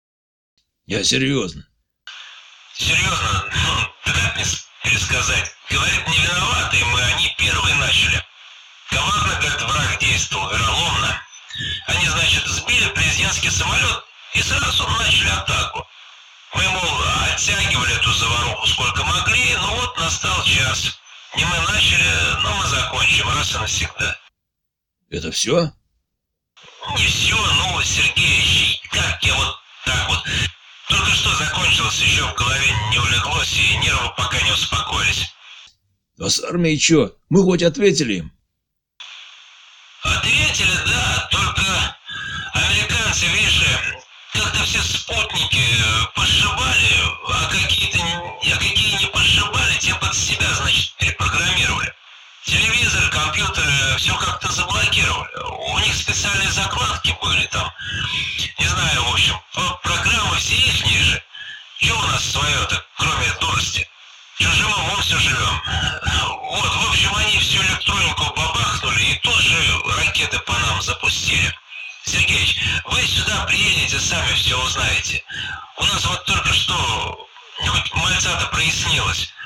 Я серьезно. Серьезно? Ну, да как мне пересказать? Говорит, не виноваты мы, они первые начали. Коварно, говорит, враг действовал, вероломно. Они, значит, сбили президентский самолет и сразу начали атаку. Мы, мол, оттягивали эту заваруху сколько могли, но вот настал час. Не мы начали, но мы закончим раз и навсегда. Это все? Не все, ну, Сергеич, как я вот так вот. Только что закончилось, еще в голове не улеглось, и нервы пока не успокоились. А с армией что? Мы хоть ответили им? Ответили, да, только американцы, видишь, как-то все спутники пошибали, а какие не пошибали, те под себя, значит, перепрограммировали. Телевизор, компьютер, все как-то заблокировали. У них специальные закладки были там. Не знаю, в общем, программы все их ниже. Че у нас свое-то, кроме дурости? Чужим умом все живем. Вот, в общем, они всю электронику бабахнули и тоже ракеты по нам запустили. Сергеич, вы сюда приедете, сами все узнаете. У нас вот только что хоть мальца-то прояснилось.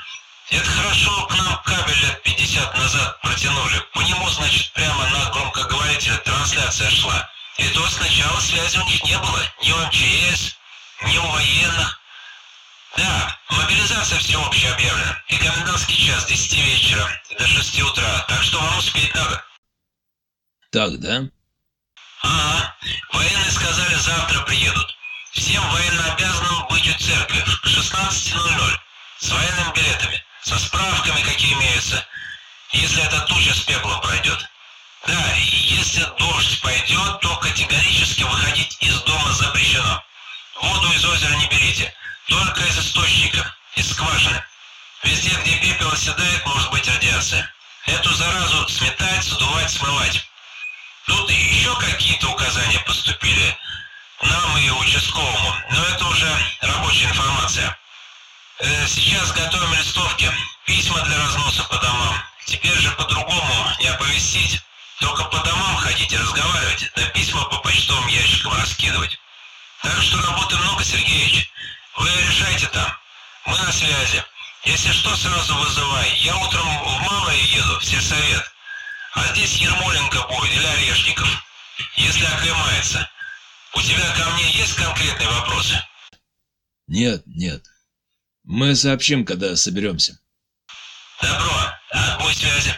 Это хорошо, к нам кабель лет 50 назад протянули. По нему, значит, прямо на громкоговорителе трансляция шла. И то сначала связи у них не было. Ни у МЧС, ни у военных. Да, мобилизация всеобщая объявлена. И комендантский час с 10 вечера до 6 утра. Так что вам успеть надо. Так, да? Ага. Военные сказали, завтра приедут. Всем военнообязанным быть у церкви к 16:00. С военными билетами. Со справками, какие имеются. Если эта туча с пеплом пройдет. Да, и если дождь пойдет, то категорически выходить из дома запрещено. Воду из озера не берите. Только из источника, из скважины. Везде, где пепел оседает, может быть радиация. Эту заразу сметать, сдувать, смывать. Тут еще какие-то указания поступили. Нам и участковому. Но это уже рабочая информация. Сейчас готовим листовки. Письма для разноса по домам. Теперь же по-другому не оповестить. Только по домам ходить и разговаривать, да письма по почтовым ящикам раскидывать. Так что работы много, Сергеевич. Вы решайте там. Мы на связи. Если что, сразу вызывай. Я утром в Малое еду, в сельсовет. А здесь Ермоленко будет или Орешников. Если оклемается. У тебя ко мне есть конкретные вопросы? Нет. Мы сообщим, когда соберемся. Добро. Отбой связи.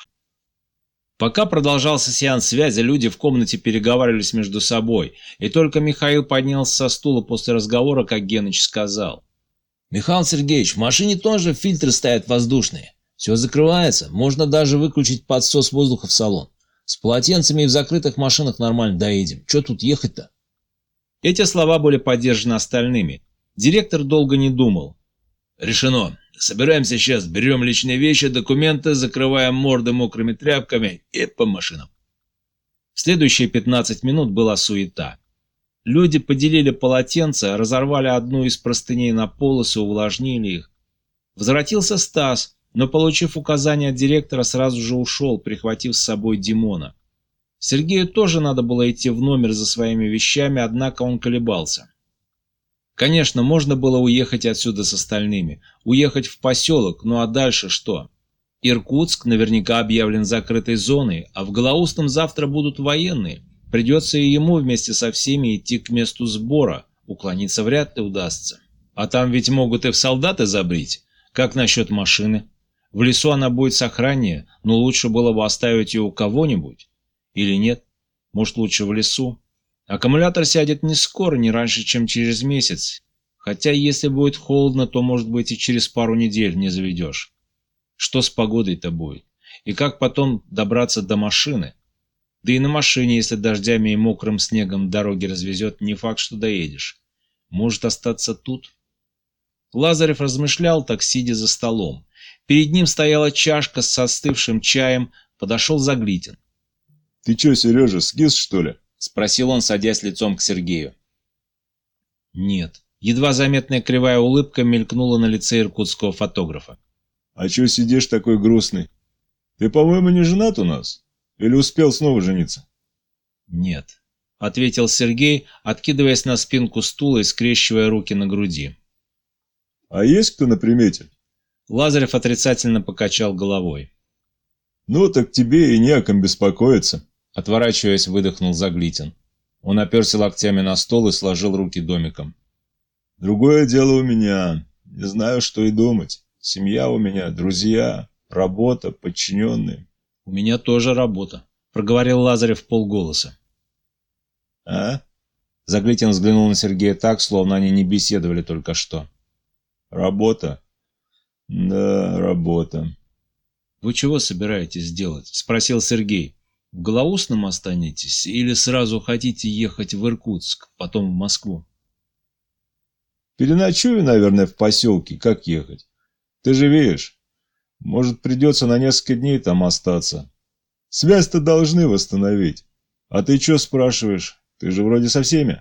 Пока продолжался сеанс связи, люди в комнате переговаривались между собой, и только Михаил поднялся со стула после разговора, как Геныч сказал. Михаил Сергеевич, в машине тоже фильтры стоят воздушные. Все закрывается, можно даже выключить подсос воздуха в салон. С полотенцами и в закрытых машинах нормально доедем. Че тут ехать-то? Эти слова были поддержаны остальными. Директор долго не думал. Решено. Собираемся сейчас, берем личные вещи, документы, закрываем морды мокрыми тряпками и по машинам. В следующие 15 минут была суета. Люди поделили полотенца, разорвали одну из простыней на полосы, увлажнили их. Возвратился Стас, но, получив указание от директора, сразу же ушел, прихватив с собой Димона. Сергею тоже надо было идти в номер за своими вещами, однако он колебался. Конечно, можно было уехать отсюда с остальными, уехать в поселок, ну а дальше что? Иркутск наверняка объявлен закрытой зоной, а в Голоустном завтра будут военные. Придется и ему вместе со всеми идти к месту сбора, уклониться вряд ли удастся. А там ведь могут и в солдаты забрить. Как насчет машины? В лесу она будет сохраннее, но лучше было бы оставить ее у кого-нибудь. Или нет? Может, лучше в лесу? Аккумулятор сядет не скоро, не раньше, чем через месяц. Хотя, если будет холодно, то, может быть, и через пару недель не заведешь. Что с погодой-то будет? И как потом добраться до машины? Да и на машине, если дождями и мокрым снегом дороги развезет, не факт, что доедешь. Может остаться тут? Лазарев размышлял, так сидя за столом. Перед ним стояла чашка с остывшим чаем, подошел Заглитин. «Ты чё, Сережа, скис, что ли?» — спросил он, садясь лицом к Сергею. Нет. Едва заметная кривая улыбка мелькнула на лице иркутского фотографа. «А чё сидишь такой грустный? Ты, по-моему, не женат у нас? Или успел снова жениться?» «Нет», — ответил Сергей, откидываясь на спинку стула и скрещивая руки на груди. «А есть кто на примете?» Лазарев отрицательно покачал головой. «Ну, так тебе и не о ком беспокоиться», — отворачиваясь, выдохнул Заглитин. Он оперся локтями на стол и сложил руки домиком. «Другое дело у меня. Не знаю, что и думать. Семья у меня, друзья, работа, подчиненные». «У меня тоже работа», — проговорил Лазарев вполголоса. «А?» Заглитин взглянул на Сергея так, словно они не беседовали только что. «Работа? Да, работа». «Вы чего собираетесь делать?» — спросил Сергей. «В Голоустном останетесь или сразу хотите ехать в Иркутск, потом в Москву?» «Переночую, наверное, в поселке. Как ехать? Ты же видишь, может, придется на несколько дней там остаться. Связь-то должны восстановить. А ты чё спрашиваешь? Ты же вроде со всеми».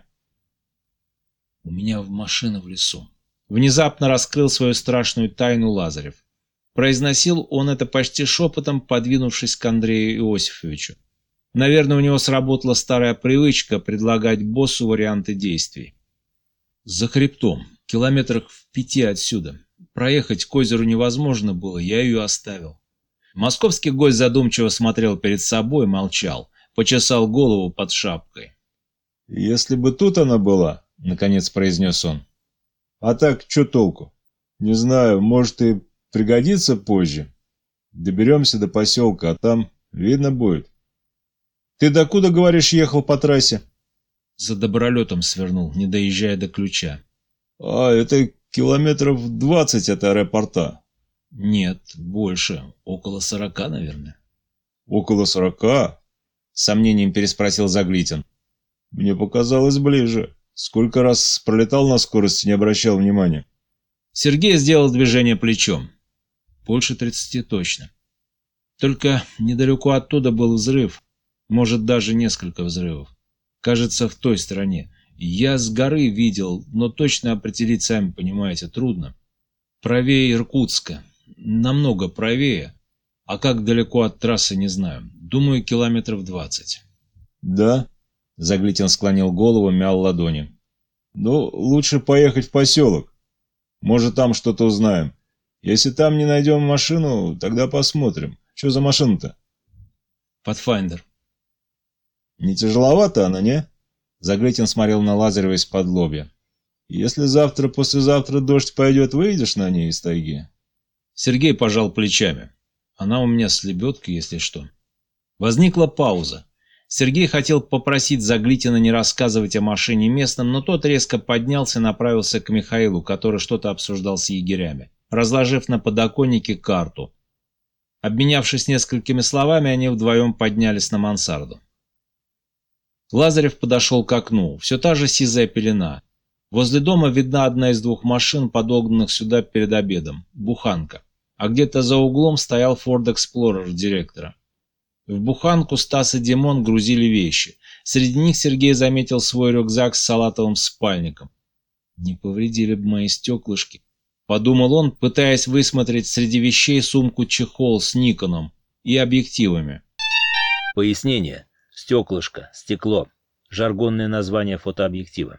«У меня машина в лесу». Внезапно раскрыл свою страшную тайну Лазарев. Произносил он это почти шепотом, подвинувшись к Андрею Иосифовичу. Наверное, у него сработала старая привычка предлагать боссу варианты действий. «За хребтом, километрах в 5 отсюда. Проехать к озеру невозможно было, я ее оставил. Московский гость задумчиво смотрел перед собой и молчал, почесал голову под шапкой. «Если бы тут она была», — наконец произнес он. «А так, что толку? Не знаю, может и пригодится позже. Доберемся до поселка, а там видно будет». «Ты докуда, говоришь, ехал по трассе?» За добролетом свернул, не доезжая до Ключа. «А, это километров 20 от аэропорта». Нет, больше, около 40, наверное. «Около 40?» — с сомнением переспросил Заглитин. «Мне показалось ближе. Сколько раз пролетал на скорости, не обращал внимания». Сергей сделал движение плечом. Больше 30 точно. Только недалеко оттуда был взрыв. Может, даже несколько взрывов. Кажется, в той стороне. Я с горы видел, но точно определить, сами понимаете, трудно. Правее Иркутска. Намного правее. А как далеко от трассы, не знаю. Думаю, километров 20. «Да?» — Заглитин склонил голову, мял ладони. «Ну, лучше поехать в поселок. Может, там что-то узнаем. Если там не найдем машину, тогда посмотрим. Что за машина-то?» Pathfinder. «Не тяжеловато она, не?» Заглитин смотрел на Лазарева из-под лобья. «Если завтра-послезавтра дождь пойдет, выйдешь на ней из тайги?» Сергей пожал плечами. Она у меня с лебедкой, если что. Возникла пауза. Сергей хотел попросить Заглитина не рассказывать о машине местным, но тот резко поднялся и направился к Михаилу, который что-то обсуждал с егерями, разложив на подоконнике карту. Обменявшись несколькими словами, они вдвоем поднялись на мансарду. Лазарев подошел к окну. Все та же сизая пелена. Возле дома видна одна из двух машин, подогнанных сюда перед обедом. Буханка. А где-то за углом стоял Ford Explorer директора. В буханку Стас и Димон грузили вещи. Среди них Сергей заметил свой рюкзак с салатовым спальником. «Не повредили бы мои стеклышки», — подумал он, пытаясь высмотреть среди вещей сумку-чехол с Никоном и объективами. Пояснение. Стеклышко, стекло. Жаргонное название фотообъектива.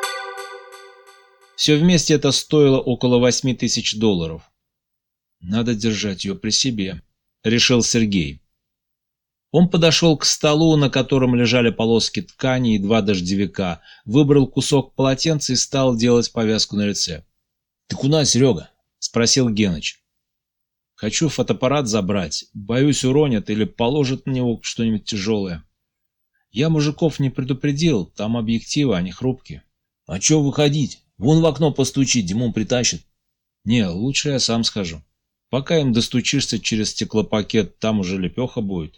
Все вместе это стоило около $8000. «Надо держать ее при себе», — решил Сергей. Он подошел к столу, на котором лежали полоски ткани и 2 дождевика, выбрал кусок полотенца и стал делать повязку на лице. «Ты куда, Серега?» — спросил Геныч. «Хочу фотоаппарат забрать. Боюсь, уронят или положат на него что-нибудь тяжелое. Я мужиков не предупредил, там объективы, они хрупкие». «А чё выходить? Вон в окно постучи, Димон притащит». «Не, лучше я сам схожу. Пока им достучишься через стеклопакет, там уже лепеха будет».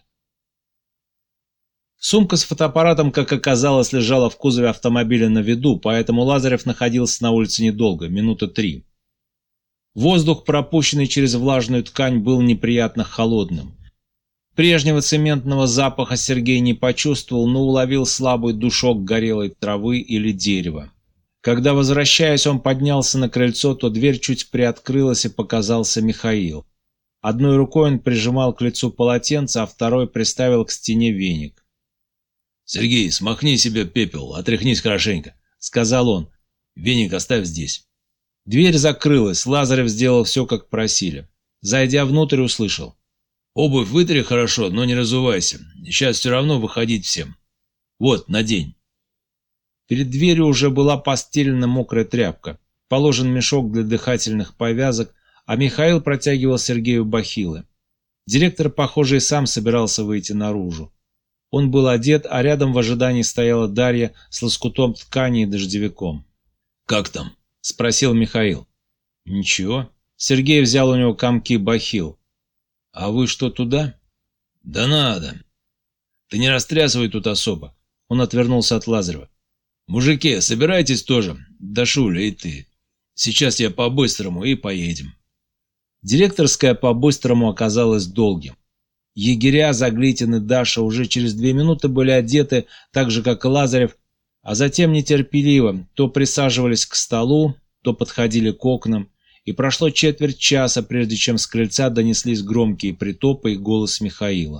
Сумка с фотоаппаратом, как оказалось, лежала в кузове автомобиля на виду, поэтому Лазарев находился на улице недолго, минуты 3. Воздух, пропущенный через влажную ткань, был неприятно холодным. Прежнего цементного запаха Сергей не почувствовал, но уловил слабый душок горелой травы или дерева. Когда, возвращаясь, он поднялся на крыльцо, то дверь чуть приоткрылась и показался Михаил. Одной рукой он прижимал к лицу полотенце, а второй приставил к стене веник. «Сергей, смахни себе пепел, отряхнись хорошенько», — сказал он. «Веник оставь здесь». Дверь закрылась, Лазарев сделал все, как просили. Зайдя внутрь, услышал. «Обувь вытри хорошо, но не разувайся. Сейчас все равно выходить всем. Вот, надень». Перед дверью уже была постелена мокрая тряпка, положен мешок для дыхательных повязок, а Михаил протягивал Сергею бахилы. Директор, похоже, и сам собирался выйти наружу. Он был одет, а рядом в ожидании стояла Дарья с лоскутом ткани и дождевиком. «Как там?» — спросил Михаил. «Ничего». Сергей взял у него комки бахил. «А вы что, туда?» «Да надо. Ты не растрясывай тут особо». Он отвернулся от Лазарева. «Мужики, собирайтесь тоже. Да, Шуля, и ты. Сейчас я по-быстрому и поедем». Директорская по-быстрому оказалась долгим. Егеря, Заглитин и Даша уже через 2 минуты были одеты, так же, как и Лазарев, а затем нетерпеливо то присаживались к столу, то подходили к окнам, и прошло четверть часа, прежде чем с крыльца донеслись громкие притопы и голос Михаила.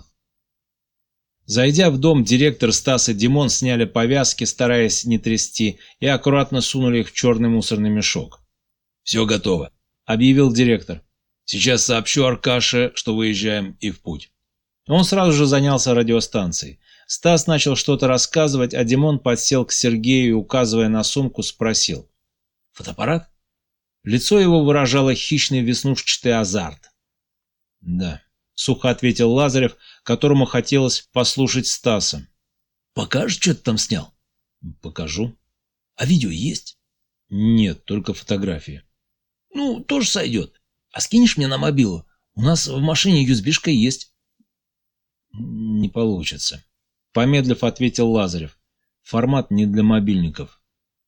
Зайдя в дом, директор, Стас и Димон сняли повязки, стараясь не трясти, и аккуратно сунули их в черный мусорный мешок. «Все готово», — объявил директор. «Сейчас сообщу Аркаше, что выезжаем, и в путь». Он сразу же занялся радиостанцией. Стас начал что-то рассказывать, а Димон подсел к Сергею и, указывая на сумку, спросил. «Фотоаппарат?» Лицо его выражало хищный веснушчатый азарт. «Да», — сухо ответил Лазарев, которому хотелось послушать Стаса. «Покажешь, что ты там снял?» «Покажу». «А видео есть?» «Нет, только фотографии». «Ну, тоже сойдет. А скинешь мне на мобилу? У нас в машине USB-шка есть». «Не получится», — помедлив ответил Лазарев. «Формат не для мобильников».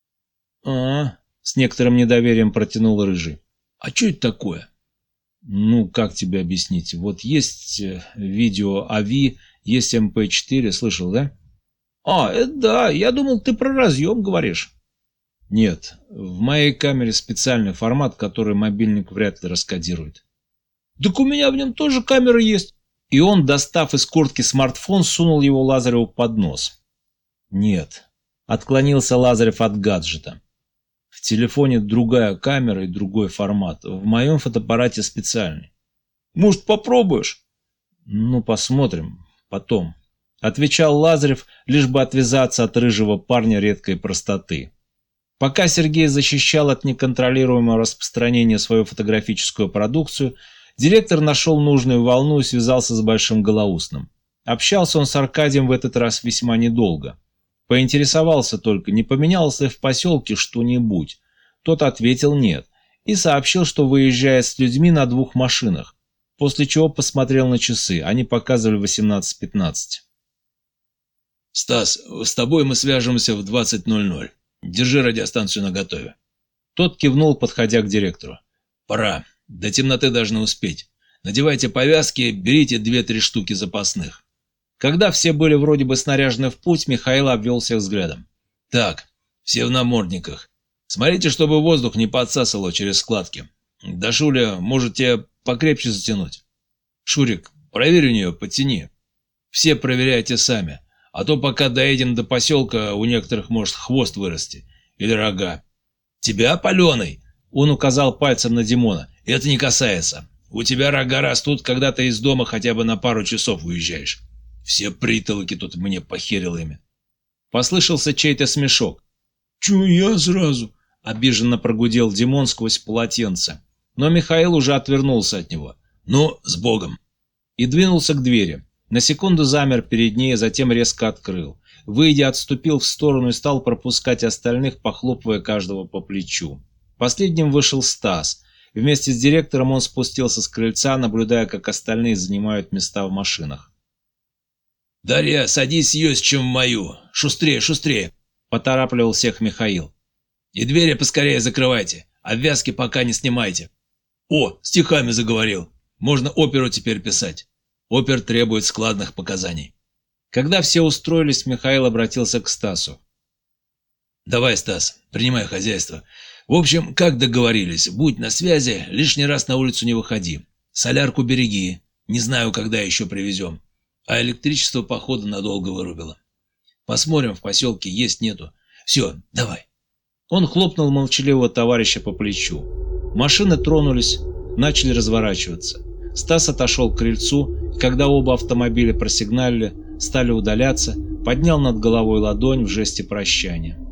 С некоторым недоверием протянул Рыжий. «А что это такое?» «Ну, как тебе объяснить? Вот есть видео AVI, есть MP4, слышал, да?» Это да, я думал, ты про разъем говоришь». «Нет, в моей камере специальный формат, который мобильник вряд ли раскодирует». «Так у меня в нем тоже камера есть». И он, достав из куртки смартфон, сунул его Лазареву под нос. «Нет», — отклонился Лазарев от гаджета. «В телефоне другая камера и другой формат. В моем фотоаппарате специальный». «Может, попробуешь?» «Ну, посмотрим. Потом», — отвечал Лазарев, лишь бы отвязаться от рыжего парня редкой простоты. Пока Сергей защищал от неконтролируемого распространения свою фотографическую продукцию, директор нашел нужную волну и связался с Большим Голоусным. Общался он с Аркадием в этот раз весьма недолго. Поинтересовался только, не поменялось ли в поселке что-нибудь. Тот ответил нет и сообщил, что выезжает с людьми на 2 машинах, после чего посмотрел на часы, они показывали 18:15. «Стас, с тобой мы свяжемся в 20:00. Держи радиостанцию наготове». Тот кивнул, подходя к директору. «Пора. До темноты должны успеть. Надевайте повязки, берите 2-3 штуки запасных». Когда все были вроде бы снаряжены в путь, Михаил обвел всех взглядом. «Так, все в намордниках. Смотрите, чтобы воздух не подсасывало через складки. Дашуля, можете покрепче затянуть. Шурик, проверь у нее, подтяни. Все проверяйте сами, а то пока доедем до поселка, у некоторых может хвост вырасти. Или рога. Тебя, Паленый?» Он указал пальцем на Димона. «Это не касается. У тебя рога растут, когда ты из дома хотя бы на пару часов уезжаешь. Все притолоки тут мне похерилыми». Послышался чей-то смешок. «Чё я сразу?» — обиженно прогудел Димон сквозь полотенце. Но Михаил уже отвернулся от него. «Ну, с Богом!» И двинулся к двери. На секунду замер перед ней, затем резко открыл. Выйдя, отступил в сторону и стал пропускать остальных, похлопывая каждого по плечу. Последним вышел Стас. Вместе с директором он спустился с крыльца, наблюдая, как остальные занимают места в машинах. «Дарья, садись ёсчем в мою. Шустрее, шустрее!» – поторапливал всех Михаил. «И двери поскорее закрывайте, обвязки пока не снимайте. О, стихами заговорил. Можно оперу теперь писать. Опер требует складных показаний». Когда все устроились, Михаил обратился к Стасу. «Давай, Стас, принимай хозяйство. В общем, как договорились, будь на связи, лишний раз на улицу не выходи. Солярку береги, не знаю, когда еще привезем. А электричество, походу, надолго вырубило. Посмотрим, в поселке есть, нету. Все, давай». Он хлопнул молчаливого товарища по плечу. Машины тронулись, начали разворачиваться. Стас отошел к крыльцу, и когда оба автомобиля просигналили, стали удаляться, поднял над головой ладонь в жесте прощания.